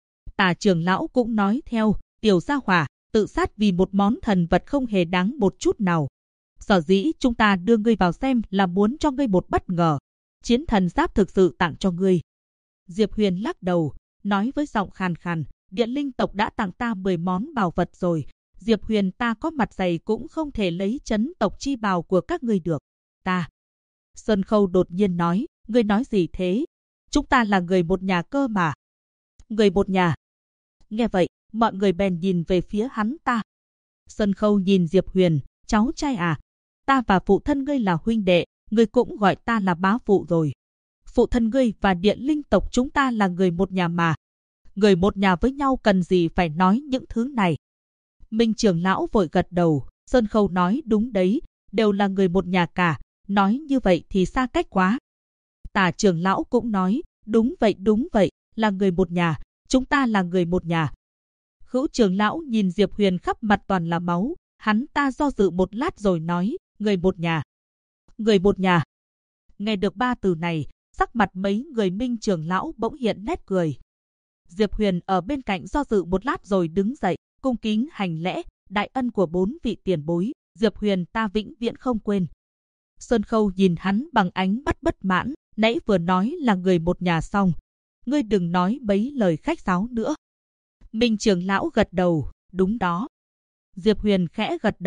Tà trưởng lão cũng nói theo, tiểu gia hỏa, tự sát vì một món thần vật không hề đáng một chút nào. Sở dĩ chúng ta đưa ngươi vào xem là muốn cho ngươi một bất ngờ. Chiến thần giáp thực sự tặng cho ngươi. Diệp Huyền lắc đầu, nói với giọng khàn khàn, Điện Linh tộc đã tặng ta 10 món bảo vật rồi. Diệp Huyền ta có mặt dày cũng không thể lấy trấn tộc chi bào của các ngươi được. Ta. Sơn Khâu đột nhiên nói, ngươi nói gì thế? Chúng ta là người một nhà cơ mà. Người một nhà. Nghe vậy, mọi người bèn nhìn về phía hắn ta. Sơn Khâu nhìn Diệp Huyền, cháu trai à, ta và phụ thân ngươi là huynh đệ, ngươi cũng gọi ta là bá phụ rồi. Phụ thân ngươi và Điện Linh tộc chúng ta là người một nhà mà. Người một nhà với nhau cần gì phải nói những thứ này. Minh trưởng lão vội gật đầu, Sơn Khâu nói đúng đấy, đều là người một nhà cả, nói như vậy thì xa cách quá. Tà trưởng lão cũng nói, đúng vậy, là người một nhà, chúng ta là người một nhà. Hữu trưởng lão nhìn Diệp Huyền khắp mặt toàn là máu, hắn ta do dự một lát rồi nói, người một nhà. Người một nhà. Nghe được ba từ này, sắc mặt mấy người Minh trưởng lão bỗng hiện nét cười. Diệp Huyền ở bên cạnh do dự một lát rồi đứng dậy, cung kính hành lễ, đại ân của 4 vị tiền bối, Diệp Huyền ta vĩnh viễn không quên. Sơn Khâu nhìn hắn bằng ánh mắt bất mãn, nãy vừa nói là người một nhà xong, ngươi đừng nói bấy lời khách sáo nữa. Minh trưởng lão gật đầu, đúng đó. Diệp Huyền khẽ gật đầu,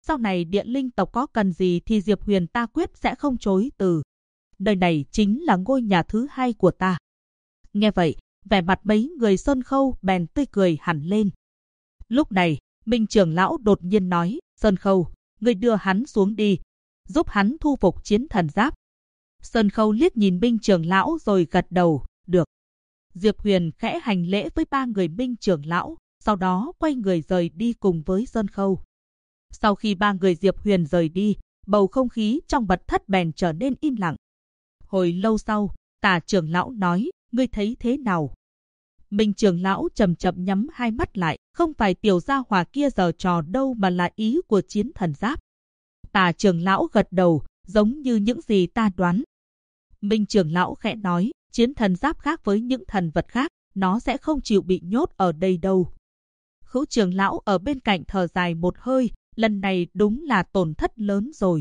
Sau này Địa Linh tộc có cần gì thì Diệp Huyền ta quyết sẽ không chối từ. Nơi này chính là ngôi nhà thứ hai của ta. Nghe vậy, vẻ mặt mấy người Sơn Khâu bèn tươi cười hẳn lên. Lúc này, Minh trưởng lão đột nhiên nói, Sơn Khâu, ngươi đưa hắn xuống đi, giúp hắn thu phục chiến thần giáp. Sơn Khâu liếc nhìn Minh trưởng lão rồi gật đầu, được. Diệp Huyền khẽ hành lễ với ba người Minh trưởng lão, sau đó quay người rời đi cùng với Sơn Khâu. Sau khi ba người Diệp Huyền rời đi, bầu không khí trong mật thất bèn trở nên im lặng. Hồi lâu sau, Tả trưởng lão nói, ngươi thấy thế nào? Minh trưởng lão chậm chậm nhắm hai mắt lại, không phải tiểu gia hỏa kia giở trò đâu mà là ý của chiến thần giáp. Tả trưởng lão gật đầu, giống như những gì ta đoán. Minh trưởng lão khẽ nói, chiến thần giáp khác với những thần vật khác, nó sẽ không chịu bị nhốt ở đây đâu. Hữu trưởng lão ở bên cạnh thở dài một hơi, lần này đúng là tổn thất lớn rồi.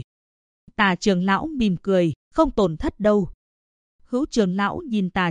Tả trưởng lão mỉm cười, không tổn thất đâu. Hữu trưởng lão nhìn Tả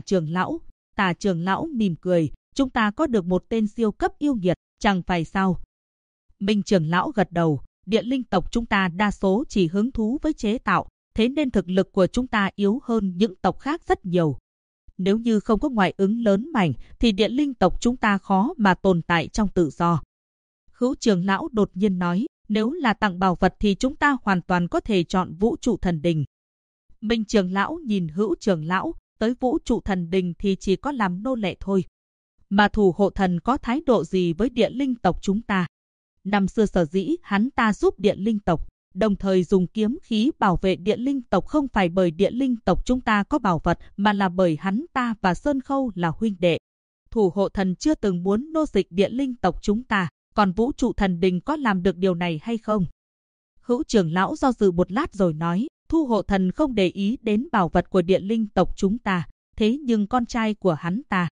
trưởng lão mỉm cười, chúng ta có được một tên siêu cấp yêu nghiệt, chẳng phải sao? Minh trưởng lão gật đầu, Địa Linh tộc chúng ta đa số chỉ hứng thú với chế tạo, thế nên thực lực của chúng ta yếu hơn những tộc khác rất nhiều. Nếu như không có ngoại ứng lớn mạnh, thì Địa Linh tộc chúng ta khó mà tồn tại trong tự do. Hữu trưởng lão đột nhiên nói, nếu là tặng bảo vật thì chúng ta hoàn toàn có thể chọn Vũ trụ thần đình. Minh trưởng lão nhìn Hữu trưởng lão, tới Vũ trụ thần đình thì chỉ có làm nô lệ thôi. Mà thủ hộ thần có thái độ gì với Địa Linh tộc chúng ta? Năm xưa sở dĩ hắn ta giúp Địa Linh tộc, đồng thời dùng kiếm khí bảo vệ Địa Linh tộc không phải bởi Địa Linh tộc chúng ta có bảo vật mà là bởi hắn ta và Sơn Khâu là huynh đệ. Thủ hộ thần chưa từng muốn nô dịch Địa Linh tộc chúng ta, còn Vũ trụ thần đình có làm được điều này hay không? Hữu trưởng lão do dự một lát rồi nói, thủ hộ thần không để ý đến bảo vật của Địa Linh tộc chúng ta, thế nhưng con trai của hắn ta.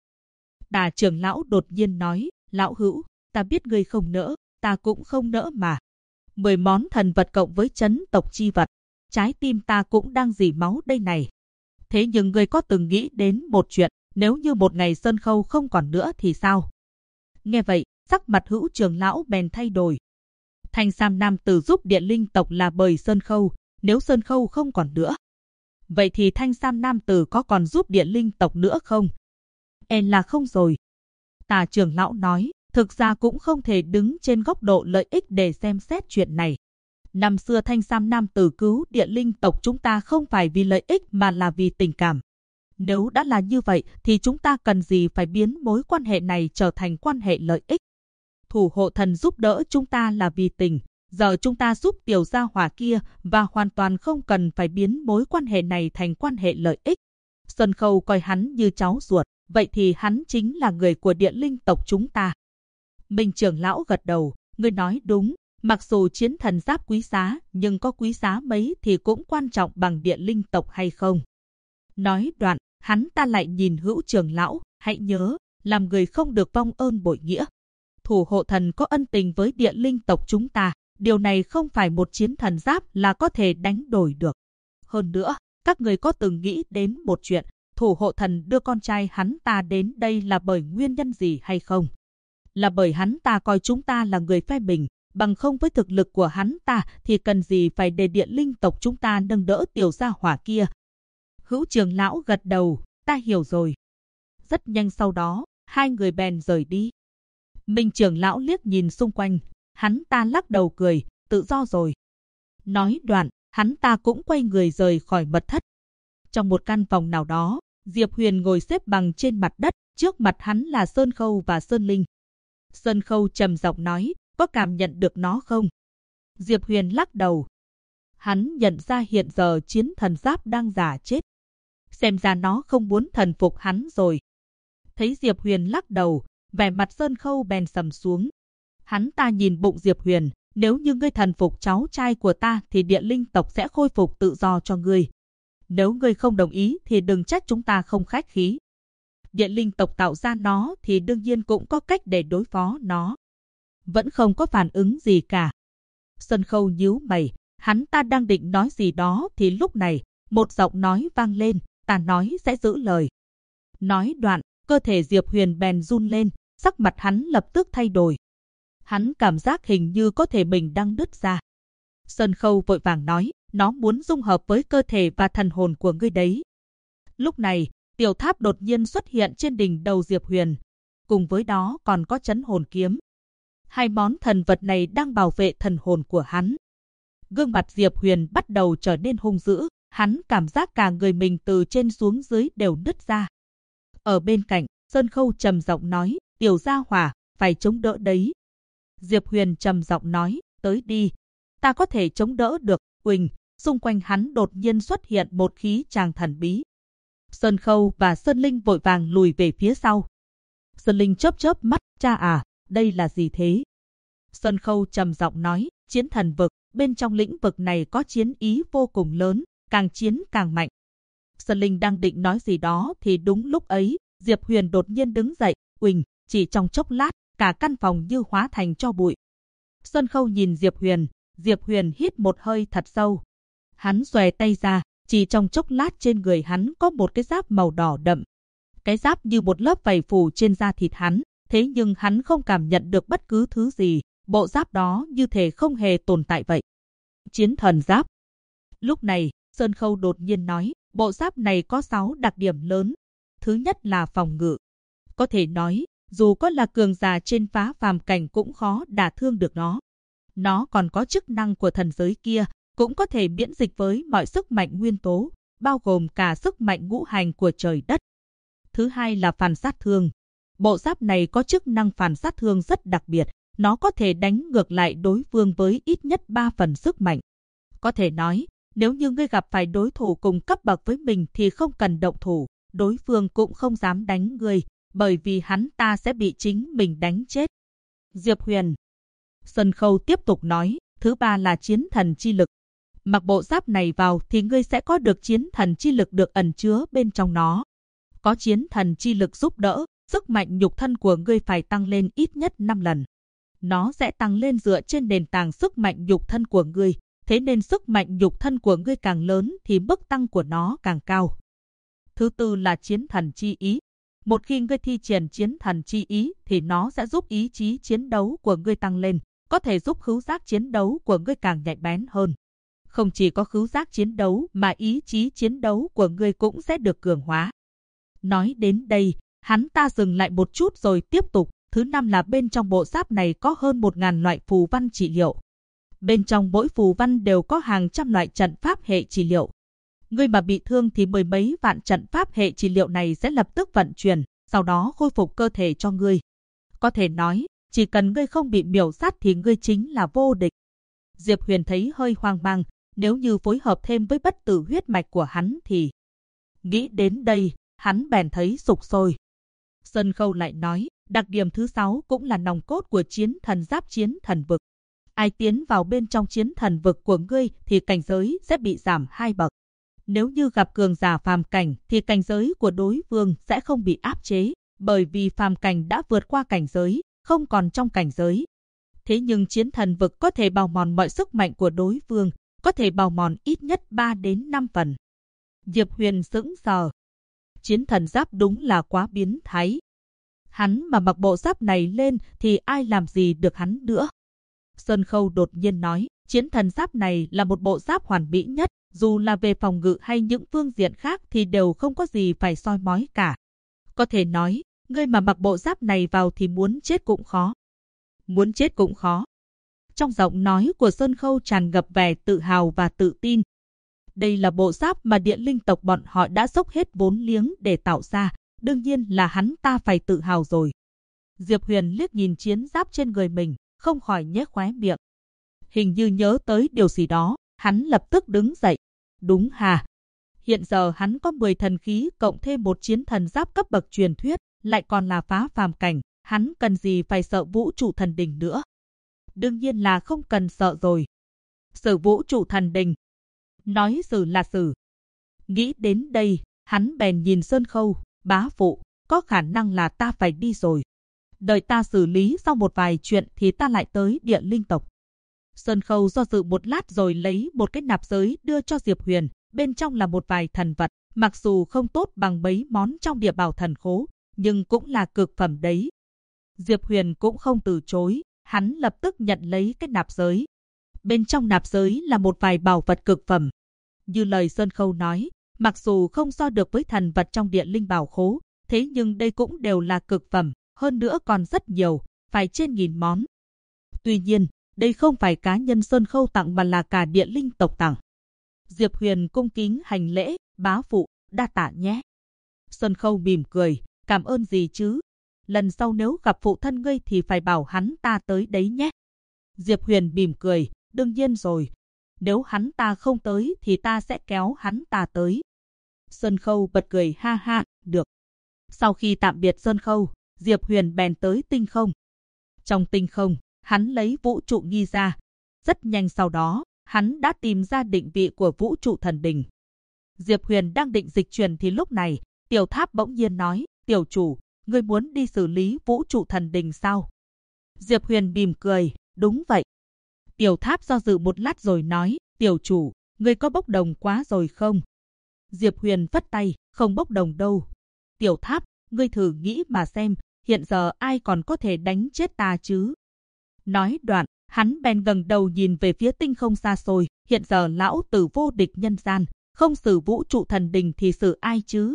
Tả trưởng lão đột nhiên nói, lão Hữu, ta biết ngươi không nỡ, ta cũng không nỡ mà. 10 món thần vật cộng với trấn tộc chi vật, trái tim ta cũng đang rỉ máu đây này. Thế nhưng ngươi có từng nghĩ đến một chuyện, nếu như một ngày Sơn Khâu không còn nữa thì sao? Nghe vậy, sắc mặt Hữu trưởng lão bèn thay đổi. Thanh Sam nam tử giúp Địa Linh tộc là bởi Sơn Khâu, nếu Sơn Khâu không còn nữa, vậy thì Thanh Sam nam tử có còn giúp Địa Linh tộc nữa không? Là không rồi. Tả trưởng lão nói, thực ra cũng không thể đứng trên góc độ lợi ích để xem xét chuyện này. Năm xưa Thanh Sam nam tử cứu Địa Linh tộc chúng ta không phải vì lợi ích mà là vì tình cảm. Nếu đã là như vậy thì chúng ta cần gì phải biến mối quan hệ này trở thành quan hệ lợi ích? Thủ hộ thần giúp đỡ chúng ta là vì tình, giờ chúng ta giúp tiểu gia hỏa kia và hoàn toàn không cần phải biến mối quan hệ này thành quan hệ lợi ích. Sơn Khâu coi hắn như cháu ruột, vậy thì hắn chính là người của Địa Linh tộc chúng ta. Minh trưởng lão gật đầu, ngươi nói đúng, mặc dù chiến thần giáp quý giá, nhưng có quý giá mấy thì cũng quan trọng bằng Địa Linh tộc hay không. Nói đoạn, hắn ta lại nhìn Hữu trưởng lão, hãy nhớ, làm người không được vong ơn bội nghĩa. Thủ hộ thần có ân tình với Địa Linh tộc chúng ta, điều này không phải một chiến thần giáp là có thể đánh đổi được. Hơn nữa, các người có từng nghĩ đến một chuyện, thủ hộ thần đưa con trai hắn ta đến đây là bởi nguyên nhân gì hay không? Là bởi hắn ta coi chúng ta là người phe mình, bằng không với thực lực của hắn ta thì cần gì phải để Địa Linh tộc chúng ta nâng đỡ tiểu gia hỏa kia. Hữu trưởng lão gật đầu, ta hiểu rồi. Rất nhanh sau đó, hai người bèn rời đi. Minh trưởng lão liếc nhìn xung quanh, hắn ta lắc đầu cười, tự do rồi. Nói đoạn, hắn ta cũng quay người rời khỏi mật thất. Trong một căn phòng nào đó, Diệp Huyền ngồi xếp bằng trên mặt đất, trước mặt hắn là Sơn Khâu và Sơn Linh. Sơn Khâu trầm giọng nói, có cảm nhận được nó không? Diệp Huyền lắc đầu. Hắn nhận ra hiện giờ chiến thần giáp đang giả chết. Xem ra nó không muốn thần phục hắn rồi. Thấy Diệp Huyền lắc đầu, vẻ mặt Sơn Khâu bèn sầm xuống. Hắn ta nhìn bụng Diệp Huyền, nếu như ngươi thần phục cháu trai của ta thì Địa Linh tộc sẽ khôi phục tự do cho ngươi. Nếu ngươi không đồng ý thì đừng trách chúng ta không khách khí. Địa Linh tộc tạo ra nó thì đương nhiên cũng có cách để đối phó nó. Vẫn không có phản ứng gì cả. Sơn Khâu nhíu mày, hắn ta đang định nói gì đó thì lúc này, một giọng nói vang lên, ta nói sẽ giữ lời. Nói đoạn, cơ thể Diệp Huyền bèn run lên, sắc mặt hắn lập tức thay đổi. Hắn cảm giác hình như có thể mình đang đứt ra. Sơn Khâu vội vàng nói, nó muốn dung hợp với cơ thể và thần hồn của ngươi đấy. Lúc này, tiểu tháp đột nhiên xuất hiện trên đỉnh đầu Diệp Huyền. Cùng với đó còn có trấn hồn kiếm. Hai món thần vật này đang bảo vệ thần hồn của hắn. Gương mặt Diệp Huyền bắt đầu trở nên hung dữ. Hắn cảm giác cả người mình từ trên xuống dưới đều nứt ra. Ở bên cạnh, Sơn Khâu trầm giọng nói, tiểu gia hỏa, phải chống đỡ đấy. Diệp Huyền trầm giọng nói, tới đi. Ta có thể chống đỡ được. Huỳnh, xung quanh hắn đột nhiên xuất hiện một khí tràng thần bí. Sơn Khâu và Sơn Linh vội vàng lùi về phía sau. Sơn Linh chớp chớp mắt, cha à, đây là gì thế? Sơn Khâu trầm giọng nói, chiến thần vực, bên trong lĩnh vực này có chiến ý vô cùng lớn, càng chiến càng mạnh. Sơn Linh đang định nói gì đó thì đúng lúc ấy, Diệp Huyền đột nhiên đứng dậy, Huỳnh, chỉ trong chốc lát, cả căn phòng như hóa thành tro bụi. Sơn Khâu nhìn Diệp Huyền hít một hơi thật sâu. Hắn xòe tay ra, chỉ trong chốc lát trên người hắn có một cái giáp màu đỏ đậm. Cái giáp như một lớp vảy phủ trên da thịt hắn, thế nhưng hắn không cảm nhận được bất cứ thứ gì, bộ giáp đó như thể không hề tồn tại vậy. Chiến thần giáp. Lúc này, Sơn Khâu đột nhiên nói, bộ giáp này có 6 đặc điểm lớn. Thứ nhất là phòng ngự. Có thể nói, dù có là cường giả trên phá phàm cảnh cũng khó đả thương được nó. Nó còn có chức năng của thần giới kia, cũng có thể miễn dịch với mọi sức mạnh nguyên tố, bao gồm cả sức mạnh ngũ hành của trời đất. Thứ hai là phản sát thương. Bộ giáp này có chức năng phản sát thương rất đặc biệt, nó có thể đánh ngược lại đối phương với ít nhất 3 phần sức mạnh. Có thể nói, nếu như ngươi gặp phải đối thủ cùng cấp bậc với mình thì không cần động thủ, đối phương cũng không dám đánh ngươi, bởi vì hắn ta sẽ bị chính mình đánh chết. Diệp Huyền. Sơn Khâu tiếp tục nói, thứ ba là chiến thần chi lực. Mặc bộ giáp này vào thì ngươi sẽ có được chiến thần chi lực được ẩn chứa bên trong nó. Có chiến thần chi lực giúp đỡ, sức mạnh nhục thân của ngươi phải tăng lên ít nhất 5 lần. Nó sẽ tăng lên dựa trên nền tảng sức mạnh nhục thân của ngươi, thế nên sức mạnh nhục thân của ngươi càng lớn thì mức tăng của nó càng cao. Thứ tư là chiến thần chi ý. Một khi ngươi thi triển chiến thần chi ý thì nó sẽ giúp ý chí chiến đấu của ngươi tăng lên, có thể giúp khứu giác chiến đấu của ngươi càng nhạy bén hơn. Không chỉ có khứu giác chiến đấu mà ý chí chiến đấu của ngươi cũng sẽ được cường hóa. Nói đến đây, hắn ta dừng lại một chút rồi tiếp tục. Thứ năm là bên trong bộ giáp này có hơn 1000 loại phù văn trị liệu. Bên trong mỗi phù văn đều có hàng trăm loại trận pháp hệ trị liệu. Ngươi mà bị thương thì 10 mấy vạn trận pháp hệ trị liệu này sẽ lập tức vận chuyển, sau đó khôi phục cơ thể cho ngươi. Có thể nói, chỉ cần ngươi không bị miểu sát thì ngươi chính là vô địch. Diệp Huyền thấy hơi hoang mang, nếu như phối hợp thêm với bất tử huyết mạch của hắn thì... Nghĩ đến đây, hắn bèn thấy sục sôi. Sơn Khâu lại nói, đặc điểm thứ 6 cũng là nòng cốt của chiến thần giáp chiến thần vực. Ai tiến vào bên trong chiến thần vực của ngươi thì cảnh giới sẽ bị giảm 2 bậc. Nếu như gặp cường giả phàm cảnh thì cảnh giới của đối phương sẽ không bị áp chế, bởi vì phàm cảnh đã vượt qua cảnh giới, không còn trong cảnh giới. Thế nhưng chiến thần vực có thể bào mòn mọi sức mạnh của đối phương, có thể bào mòn ít nhất 3 đến 5 phần. Diệp Huyền sững sờ. Chiến thần giáp đúng là quá biến thái. Hắn mà mặc bộ giáp này lên thì ai làm gì được hắn nữa. Sơn Khâu đột nhiên nói, chiến thần giáp này là một bộ giáp hoàn mỹ nhất, dù là về phòng ngự hay những phương diện khác thì đều không có gì phải soi mói cả. Có thể nói, ngươi mà mặc bộ giáp này vào thì muốn chết cũng khó. Muốn chết cũng khó. Trong giọng nói của Sơn Khâu tràn ngập vẻ tự hào và tự tin. Đây là bộ giáp mà Địa Linh tộc bọn họ đã dốc hết vốn liếng để tạo ra, đương nhiên là hắn ta phải tự hào rồi. Diệp Huyền liếc nhìn chiến giáp trên người mình, không khỏi nhếch khóe miệng. Hình như nhớ tới điều gì đó, hắn lập tức đứng dậy. Đúng hà. Hiện giờ hắn có 10 thần khí cộng thêm một chiến thần giáp cấp bậc truyền thuyết, lại còn là phá phàm cảnh, hắn cần gì phải sợ vũ trụ thần đình nữa. Đương nhiên là không cần sợ rồi. Sử vũ trụ thần đình. Nói xử là xử. Nghĩ đến đây, hắn bèn nhìn Sơn Khâu, bá phụ, có khả năng là ta phải đi rồi. Đợi ta xử lý xong một vài chuyện thì ta lại tới Địa Linh tộc. Sơn Khâu do dự một lát rồi lấy một cái nạp giới đưa cho Diệp Huyền, bên trong là một vài thần vật, mặc dù không tốt bằng mấy món trong địa bảo thần khố, nhưng cũng là cực phẩm đấy. Diệp Huyền cũng không từ chối, hắn lập tức nhận lấy cái nạp giới. Bên trong nạp giới là một vài bảo vật cực phẩm. Như lời Sơn Khâu nói, mặc dù không so được với thần vật trong Điện Linh Bảo Khố, thế nhưng đây cũng đều là cực phẩm, hơn nữa còn rất nhiều, phải trên 1000 món. Tuy nhiên, đây không phải cá nhân Sơn Khâu tặng mà là cả Điện Linh tộc tặng. Diệp Huyền cung kính hành lễ, bá phụ, đa tạ nhé. Sơn Khâu mỉm cười, cảm ơn gì chứ? Lần sau nếu gặp phụ thân ngươi thì phải bảo hắn ta tới đấy nhé. Diệp Huyền mỉm cười, đương nhiên rồi. Nếu hắn ta không tới thì ta sẽ kéo hắn ta tới. Sơn Khâu bật cười ha ha, được. Sau khi tạm biệt Sơn Khâu, Diệp Huyền bèn tới tinh không. Trong tinh không, hắn lấy vũ trụ nghi ra. Rất nhanh sau đó, hắn đã tìm ra định vị của vũ trụ thần đình. Diệp Huyền đang định dịch chuyển thì lúc này, Tiểu Tháp bỗng nhiên nói, tiểu chủ, ngươi muốn đi xử lý vũ trụ thần đình sao? Diệp Huyền mỉm cười, đúng vậy. Tiểu Tháp do dự một lát rồi nói, tiểu chủ, ngươi có bốc đồng quá rồi không? Diệp Huyền vất tay, không bốc đồng đâu. Tiểu Tháp, ngươi thử nghĩ mà xem, hiện giờ ai còn có thể đánh chết ta chứ? Nói đoạn, hắn bèn gần đầu nhìn về phía tinh không xa xôi, hiện giờ lão tử vô địch nhân gian, không xử vũ trụ thần đình thì xử ai chứ?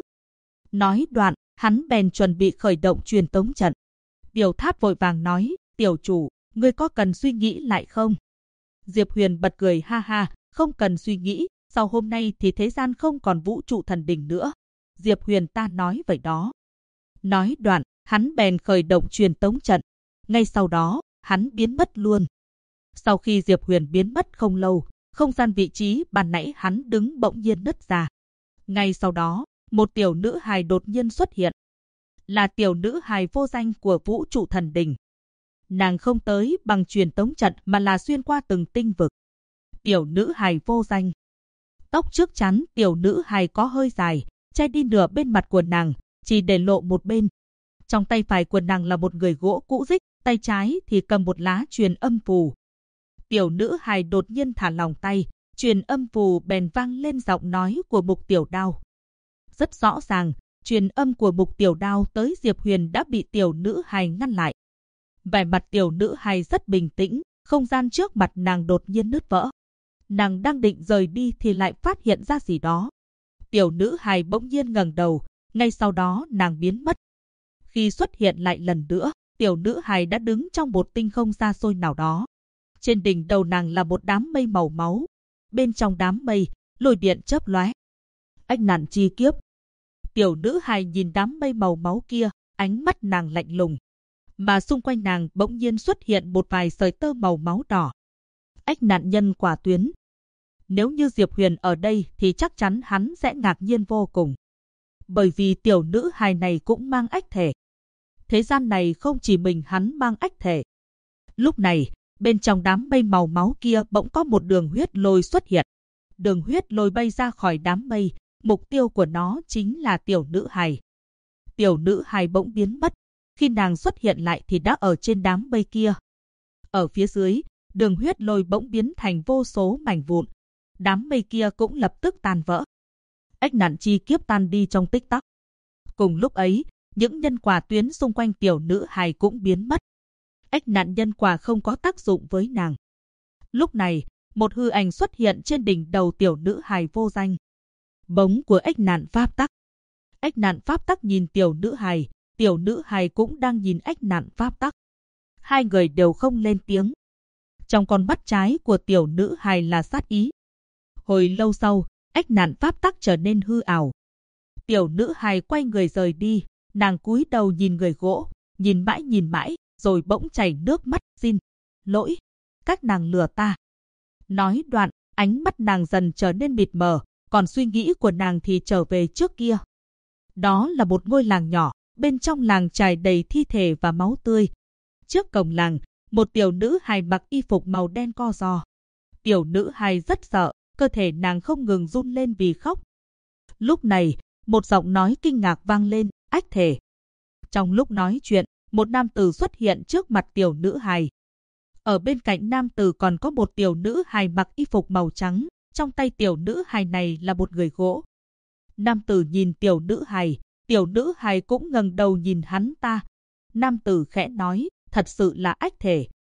Nói đoạn, hắn bèn chuẩn bị khởi động truyền tống trận. Tiểu Tháp vội vàng nói, tiểu chủ, ngươi có cần suy nghĩ lại không? Diệp Huyền bật cười ha ha, không cần suy nghĩ, sau hôm nay thì thế gian không còn vũ trụ thần đình nữa. Diệp Huyền ta nói vậy đó. Nói đoạn, hắn bèn khởi động truyền tống trận. Ngay sau đó, hắn biến mất luôn. Sau khi Diệp Huyền biến mất không lâu, không gian vị trí ban nãy hắn đứng bỗng nhiên nứt ra. Ngay sau đó, một tiểu nữ hài đột nhiên xuất hiện. Là tiểu nữ hài vô danh của vũ trụ thần đình. Nàng không tới bằng truyền tống trận mà là xuyên qua từng tinh vực. Tiểu nữ hài vô danh. Tóc trước chắn tiểu nữ hài có hơi dài, che đi nửa bên mặt của nàng, chỉ để lộ một bên. Trong tay phải của nàng là một người gỗ cũ rích, tay trái thì cầm một lá truyền âm phù. Tiểu nữ hài đột nhiên thả lỏng tay, truyền âm phù bèn vang lên giọng nói của Mục Tiểu Đao. Rất rõ ràng, truyền âm của Mục Tiểu Đao tới Diệp Huyền đã bị tiểu nữ hài ngăn lại. Vẻ mặt tiểu nữ hài rất bình tĩnh, không gian trước mặt nàng đột nhiên nứt vỡ. Nàng đang định rời đi thì lại phát hiện ra gì đó. Tiểu nữ hài bỗng nhiên ngẩng đầu, ngay sau đó nàng biến mất. Khi xuất hiện lại lần nữa, tiểu nữ hài đã đứng trong một tinh không xa xôi nào đó. Trên đỉnh đầu nàng là một đám mây màu máu. Bên trong đám mây, lôi điện chớp lóe. Ách nạn chi kiếp. Tiểu nữ hài nhìn đám mây màu máu kia, ánh mắt nàng lạnh lùng. Mà xung quanh nàng bỗng nhiên xuất hiện một vài sợi tơ màu máu đỏ. Ách nạn nhân quả tuyến. Nếu như Diệp Huyền ở đây thì chắc chắn hắn sẽ ngạc nhiên vô cùng. Bởi vì tiểu nữ hài này cũng mang ách thể. Thế gian này không chỉ mình hắn mang ách thể. Lúc này, bên trong đám mây màu máu kia bỗng có một đường huyết lôi xuất hiện. Đường huyết lôi bay ra khỏi đám mây, mục tiêu của nó chính là tiểu nữ hài. Tiểu nữ hài bỗng biến mất. Khi nàng xuất hiện lại thì đã ở trên đám mây kia. Ở phía dưới, đường huyết lôi bỗng biến thành vô số mảnh vụn. Đám mây kia cũng lập tức tan vỡ. Ách nạn chi kiếp tan đi trong tích tắc. Cùng lúc ấy, những nhân quả tuyến xung quanh tiểu nữ hài cũng biến mất. Ách nạn nhân quả không có tác dụng với nàng. Lúc này, một hư ảnh xuất hiện trên đỉnh đầu tiểu nữ hài vô danh. Bóng của ách nạn pháp tắc. Ách nạn pháp tắc nhìn tiểu nữ hài cũng đang nhìn ách nạn pháp tắc. Hai người đều không lên tiếng. Trong con mắt trái của tiểu nữ hài là sát ý. Hồi lâu sau, ách nạn pháp tắc trở nên hư ảo. Tiểu nữ hài quay người rời đi, nàng cúi đầu nhìn người gỗ, nhìn mãi, rồi bỗng chảy nước mắt, xin lỗi, các nàng lừa ta. Nói đoạn, ánh mắt nàng dần trở nên mịt mờ, còn suy nghĩ của nàng thì trở về trước kia. Đó là một ngôi làng nhỏ, bên trong làng trải đầy thi thể và máu tươi. Trước cổng làng, một tiểu nữ hài mặc y phục màu đen co ro. Tiểu nữ hài rất sợ, cơ thể nàng không ngừng run lên vì khóc. Lúc này, một giọng nói kinh ngạc vang lên, ách thể. Trong lúc nói chuyện, một nam tử xuất hiện trước mặt tiểu nữ hài. Ở bên cạnh nam tử còn có một tiểu nữ hài mặc y phục màu trắng, trong tay tiểu nữ hài này là một người gỗ. Nam tử nhìn tiểu nữ hài cũng ngẩng đầu nhìn hắn ta. Nam tử khẽ nói, thật sự là ách thể.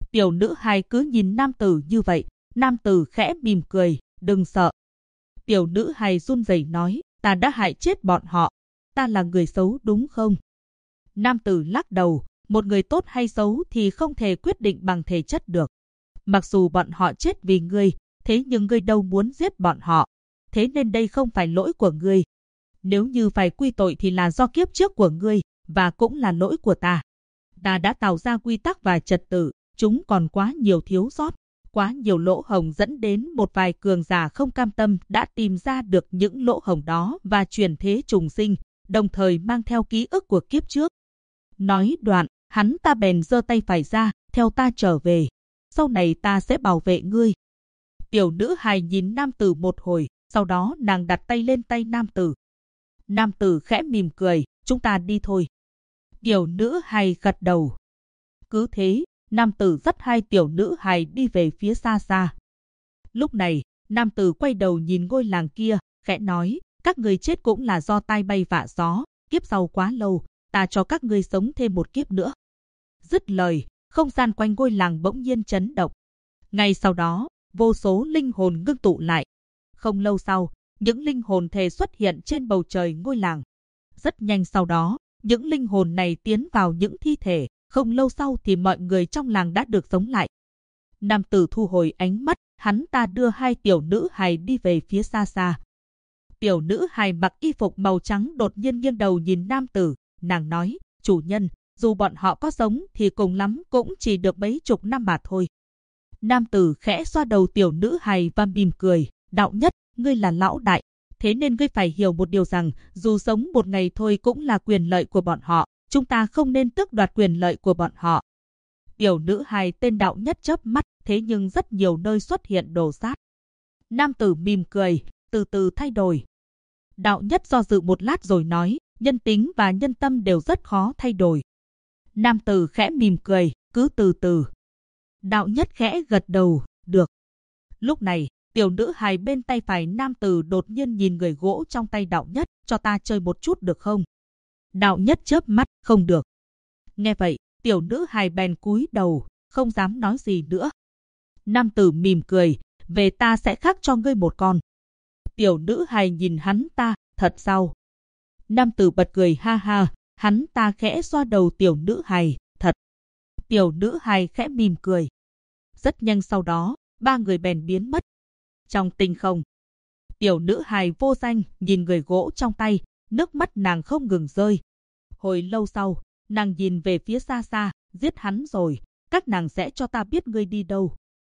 Tiểu nữ hài cứ nhìn nam tử như vậy, nam tử khẽ mỉm cười, đừng sợ. Tiểu nữ hài run rẩy nói, ta đã hại chết bọn họ, ta là người xấu đúng không? Nam tử lắc đầu, một người tốt hay xấu thì không thể quyết định bằng thể chất được. Mặc dù bọn họ chết vì ngươi, thế nhưng ngươi đâu muốn giết bọn họ. Thế nên đây không phải lỗi của ngươi. Nếu như phải quy tội thì là do kiếp trước của ngươi, và cũng là lỗi của ta. Ta đã tạo ra quy tắc và trật tự, chúng còn quá nhiều thiếu sót, quá nhiều lỗ hổng dẫn đến một vài cường giả không cam tâm đã tìm ra được những lỗ hổng đó và chuyển thế trùng sinh, đồng thời mang theo ký ức của kiếp trước. Nói đoạn, hắn ta bèn giơ tay phải ra, theo ta trở về. Sau này ta sẽ bảo vệ ngươi. Tiểu nữ hài nhìn nam tử một hồi, sau đó nàng đặt tay lên tay nam tử. Nam tử khẽ mỉm cười, chúng ta đi thôi. Tiểu nữ hài gật đầu. Cứ thế, nam tử dắt hai tiểu nữ hài đi về phía xa xa. Lúc này, nam tử quay đầu nhìn ngôi làng kia, khẽ nói, các người chết cũng là do tai bay vạ gió, kiếp sau quá lâu, ta cho các ngươi sống thêm một kiếp nữa. Dứt lời, không gian quanh ngôi làng bỗng nhiên chấn động. Ngay sau đó, vô số linh hồn ngưng tụ lại. Không lâu sau, những linh hồn thể xuất hiện trên bầu trời ngôi làng. Rất nhanh sau đó, những linh hồn này tiến vào những thi thể. Không lâu sau thì mọi người trong làng đã được sống lại. Nam tử thu hồi ánh mắt, hắn ta đưa hai tiểu nữ hài đi về phía xa xa. Tiểu nữ hài mặc y phục màu trắng đột nhiên nghiêng đầu nhìn nam tử. Nàng nói, chủ nhân, dù bọn họ có sống thì cùng lắm cũng chỉ được mấy chục năm mà thôi. Nam tử khẽ xoa đầu tiểu nữ hài và mỉm cười, đạo nhất, ngươi là lão đại. Thế nên ngươi phải hiểu một điều rằng, dù sống một ngày thôi cũng là quyền lợi của bọn họ. Chúng ta không nên tước đoạt quyền lợi của bọn họ. Tiểu nữ hài tên đạo nhất chớp mắt, thế nhưng rất nhiều nơi xuất hiện đồ sát. Nam tử mỉm cười, từ từ thay đổi. Đạo nhất do dự một lát rồi nói, nhân tính và nhân tâm đều rất khó thay đổi. Nam tử khẽ mỉm cười, cứ từ từ. Đạo nhất khẽ gật đầu, được. Lúc này, tiểu nữ hài bên tay phải nam tử đột nhiên nhìn người gỗ trong tay đạo nhất, cho ta chơi một chút được không? Đạo nhất chớp mắt, không được. Nghe vậy, tiểu nữ hài bèn cúi đầu, không dám nói gì nữa. Nam tử mỉm cười, về ta sẽ khắc cho ngươi một con. Tiểu nữ hài nhìn hắn ta, thật sao? Nam tử bật cười ha ha, hắn ta khẽ xoa đầu tiểu nữ hài, thật. Tiểu nữ hài khẽ mỉm cười. Rất nhanh sau đó, ba người bèn biến mất. Trong tinh không, tiểu nữ hài vô danh nhìn người gỗ trong tay, nước mắt nàng không ngừng rơi. Hồi lâu sau, nàng nhìn về phía xa xa, giết hắn rồi, các nàng sẽ cho ta biết ngươi đi đâu.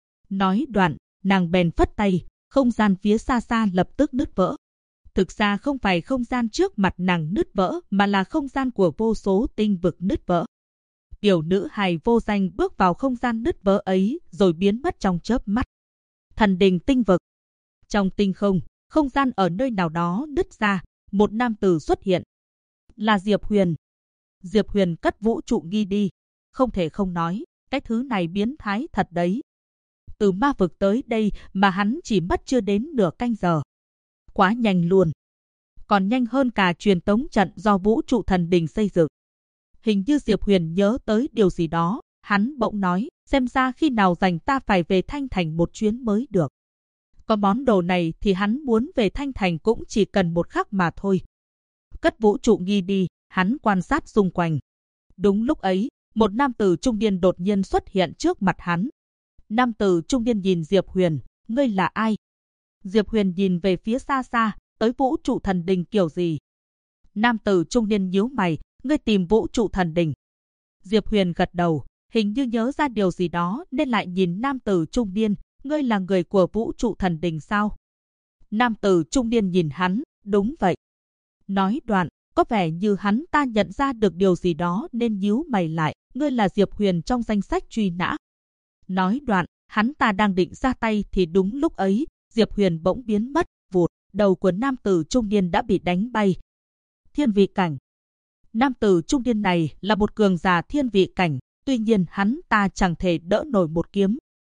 Nói đoạn, nàng bèn phất tay, không gian phía xa xa lập tức nứt vỡ. Thực ra không phải không gian trước mặt nàng nứt vỡ, mà là không gian của vô số tinh vực nứt vỡ. Tiểu nữ hài vô danh bước vào không gian nứt vỡ ấy, rồi biến mất trong chớp mắt. Thần đình tinh vực. Trong tinh không, không gian ở nơi nào đó nứt ra, một nam tử xuất hiện. Là Diệp Huyền. Diệp Huyền cất vũ trụ nghi đi. Không thể không nói, cái thứ này biến thái thật đấy. Từ ma vực tới đây mà hắn chỉ mất chưa đến nửa canh giờ. Quá nhanh luôn. Còn nhanh hơn cả truyền tống trận do vũ trụ thần đình xây dựng. Hình như Diệp Huyền nhớ tới điều gì đó. Hắn bỗng nói, xem ra khi nào rảnh ta phải về Thanh Thành một chuyến mới được. Có món đồ này thì hắn muốn về Thanh Thành cũng chỉ cần một khắc mà thôi. Cất vũ trụ nghi đi, hắn quan sát xung quanh. Đúng lúc ấy, một nam tử trung niên đột nhiên xuất hiện trước mặt hắn. Nam tử trung niên nhìn Diệp Huyền, ngươi là ai? Diệp Huyền nhìn về phía xa xa, tới vũ trụ thần đình kiểu gì? Nam tử trung niên nhíu mày, ngươi tìm vũ trụ thần đình. Diệp Huyền gật đầu, hình như nhớ ra điều gì đó nên lại nhìn nam tử trung niên, ngươi là người của vũ trụ thần đình sao? Nam tử trung niên nhìn hắn, đúng vậy. Nói đoạn, có vẻ như hắn ta nhận ra được điều gì đó nên nhíu mày lại, ngươi là Diệp Huyền trong danh sách truy nã. Nói đoạn, hắn ta đang định ra tay thì đúng lúc ấy, Diệp Huyền bỗng biến mất, vụt, đầu của nam tử trung niên đã bị đánh bay. Thiên vị cảnh. Nam tử trung niên này là một cường giả thiên vị cảnh, tuy nhiên hắn ta chẳng thể đỡ nổi một kiếm.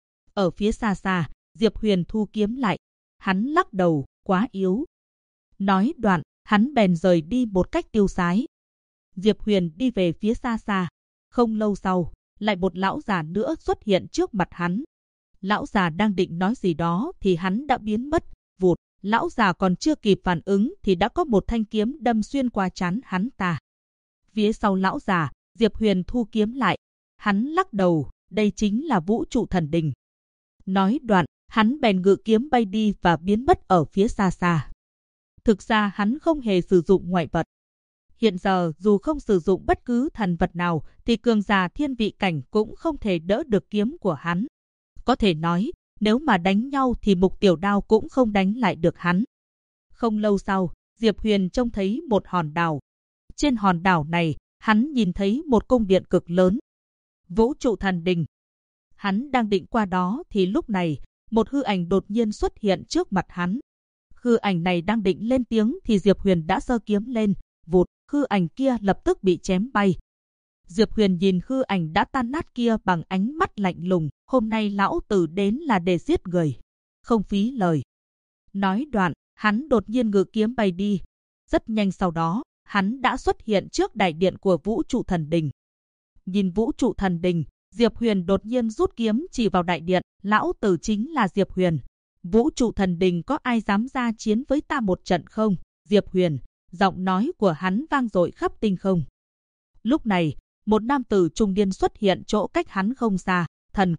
Ở phía xa xa, Diệp Huyền thu kiếm lại. Hắn lắc đầu, quá yếu. Nói đoạn, hắn bèn rời đi một cách tiêu sái. Diệp Huyền đi về phía xa xa. Không lâu sau, lại một lão già nữa xuất hiện trước mặt hắn. Lão già đang định nói gì đó thì hắn đã biến mất, vụt. Lão già còn chưa kịp phản ứng thì đã có một thanh kiếm đâm xuyên qua trán hắn ta. Phía sau lão già, Diệp Huyền thu kiếm lại. Hắn lắc đầu, đây chính là vũ trụ thần đình. Nói đoạn, hắn bèn ngự kiếm bay đi và biến mất ở phía xa xa. Thực ra hắn không hề sử dụng ngoại vật. Hiện giờ dù không sử dụng bất cứ thần vật nào thì cường giả thiên vị cảnh cũng không thể đỡ được kiếm của hắn. Có thể nói, nếu mà đánh nhau thì Mục Tiểu Đao cũng không đánh lại được hắn. Không lâu sau, Diệp Huyền trông thấy một hòn đảo. Trên hòn đảo này, hắn nhìn thấy một cung điện cực lớn. Vũ trụ thần đình. Hắn đang định qua đó thì lúc này, một hư ảnh đột nhiên xuất hiện trước mặt hắn. Hư ảnh này đang định lên tiếng thì Diệp Huyền đã giơ kiếm lên, vụt, hư ảnh kia lập tức bị chém bay. Diệp Huyền nhìn hư ảnh đã tan nát kia bằng ánh mắt lạnh lùng, hôm nay lão tử đến là để giết người, không phí lời. Nói đoạn, hắn đột nhiên ngự kiếm bay đi. Rất nhanh sau đó, hắn đã xuất hiện trước đại điện của vũ trụ thần đình. Nhìn vũ trụ thần đình, Diệp Huyền đột nhiên rút kiếm chỉ vào đại điện, lão tử chính là Diệp Huyền. Vũ trụ thần đình có ai dám ra chiến với ta một trận không? Diệp Huyền, giọng nói của hắn vang dội khắp tinh không. Lúc này, một nam tử trung niên xuất hiện chỗ cách hắn không xa.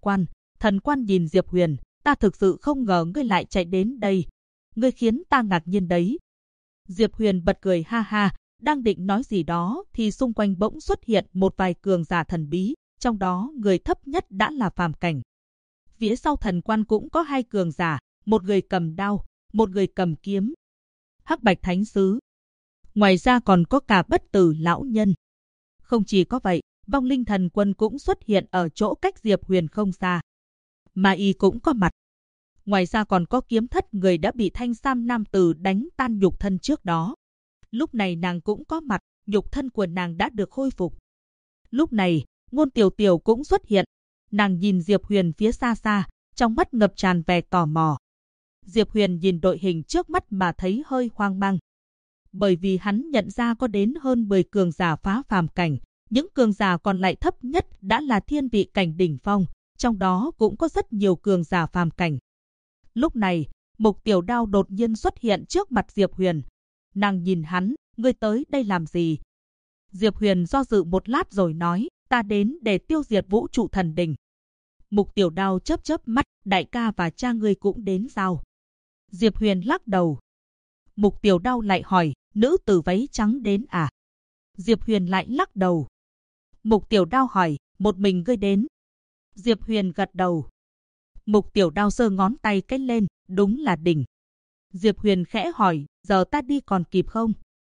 Thần quan nhìn Diệp Huyền, ta thực sự không ngờ ngươi lại chạy đến đây. Ngươi khiến ta ngạc nhiên đấy. Diệp Huyền bật cười ha ha, đang định nói gì đó thì xung quanh bỗng xuất hiện một vài cường giả thần bí, trong đó người thấp nhất đã là phàm cảnh. Phía sau thần quan cũng có hai cường giả, một người cầm đao, một người cầm kiếm. Hắc Bạch Thánh Sứ. Ngoài ra còn có cả Bất Tử lão nhân. Không chỉ có vậy, Vong Linh Thần Quân cũng xuất hiện ở chỗ cách Diệp Huyền không xa. Ma Y cũng có mặt. Ngoài ra còn có Kiếm Thất, người đã bị thanh sam nam tử đánh tan nhục thân trước đó. Lúc này nàng cũng có mặt, nhục thân của nàng đã được khôi phục. Lúc này, Ngôn Tiểu Tiểu cũng xuất hiện. Nàng nhìn Diệp Huyền phía xa xa, trong mắt ngập tràn vẻ tò mò. Diệp Huyền nhìn đội hình trước mắt mà thấy hơi hoang mang. Bởi vì hắn nhận ra có đến hơn 10 cường giả phá phàm cảnh, những cường giả còn lại thấp nhất đã là thiên vị cảnh đỉnh phong, trong đó cũng có rất nhiều cường giả phàm cảnh. Lúc này, Mục Tiểu Đao đột nhiên xuất hiện trước mặt Diệp Huyền. Nàng nhìn hắn, ngươi tới đây làm gì? Diệp Huyền do dự một lát rồi nói, ta đến để tiêu diệt vũ trụ thần đình. Mục Tiểu Đao chớp chớp mắt, đại ca và cha ngươi cũng đến sao? Diệp Huyền lắc đầu. Mục Tiểu Đao lại hỏi, nữ tử váy trắng đến à? Diệp Huyền lại lắc đầu. Mục Tiểu Đao hỏi, một mình ngươi đến? Diệp Huyền gật đầu. Mục Tiểu Đao giơ ngón tay cái lên, đúng là đỉnh. Diệp Huyền khẽ hỏi, giờ ta đi còn kịp không?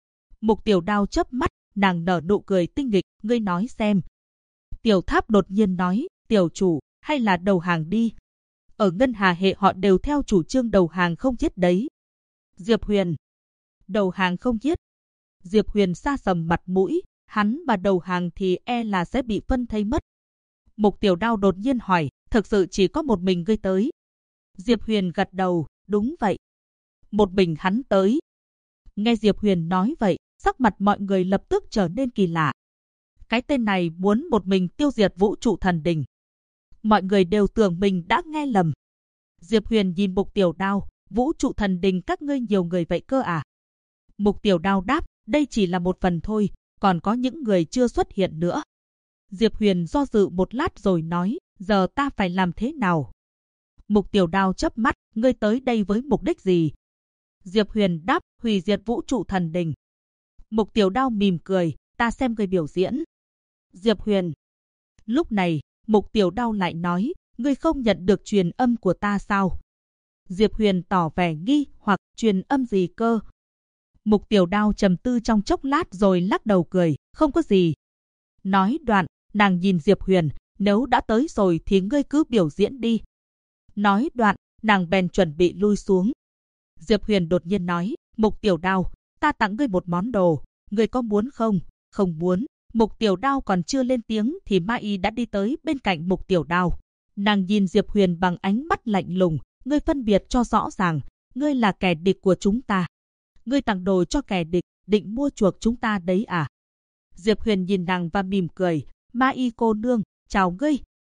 Mục Tiểu Đao chớp mắt, nàng nở nụ cười tinh nghịch, ngươi nói xem. Tiểu Tháp đột nhiên nói, tiểu chủ, hay là đầu hàng đi. Ở Ngân Hà hệ họ đều theo chủ trương đầu hàng không giết đấy. Diệp Huyền, đầu hàng không giết. Diệp Huyền sa sầm mặt mũi, hắn mà đầu hàng thì e là sẽ bị phân thây mất. Mục Tiểu Đao đột nhiên hỏi, thực sự chỉ có một mình ngươi tới? Diệp Huyền gật đầu, đúng vậy. Một mình hắn tới. Nghe Diệp Huyền nói vậy, sắc mặt mọi người lập tức trở nên kỳ lạ. Cái tên này muốn một mình tiêu diệt vũ trụ thần đình. Mọi người đều tưởng mình đã nghe lầm. Diệp Huyền nhìn Mục Tiểu Đao, vũ trụ thần đình các ngươi nhiều người vậy cơ à? Mục Tiểu Đao đáp, đây chỉ là một phần thôi, còn có những người chưa xuất hiện nữa. Diệp Huyền do dự một lát rồi nói, giờ ta phải làm thế nào? Mục Tiểu Đao chớp mắt, ngươi tới đây với mục đích gì? Diệp Huyền đáp, hủy diệt vũ trụ thần đình. Mục Tiểu Đao mỉm cười, ta xem ngươi biểu diễn. Diệp Huyền. Lúc này, Mục Tiểu Đao lại nói, ngươi không nhận được truyền âm của ta sao? Diệp Huyền tỏ vẻ nghi hoặc, truyền âm gì cơ? Mục Tiểu Đao trầm tư trong chốc lát rồi lắc đầu cười, không có gì. Nói đoạn, nàng nhìn Diệp Huyền, nếu đã tới rồi thì ngươi cứ biểu diễn đi. Nói đoạn, nàng bèn chuẩn bị lui xuống. Diệp Huyền đột nhiên nói, Mục Tiểu Đao, ta tặng ngươi một món đồ, ngươi có muốn không? Không muốn. Mục Tiểu Đao còn chưa lên tiếng thì Ma Y đã đi tới bên cạnh Mục Tiểu Đao. Nàng nhìn Diệp Huyền bằng ánh mắt lạnh lùng, ngươi phân biệt cho rõ ràng, ngươi là kẻ địch của chúng ta. Ngươi tặng đồ cho kẻ địch, định mua chuộc chúng ta đấy à? Diệp Huyền nhìn nàng và mỉm cười, Ma Y cô nương, chào ngươi.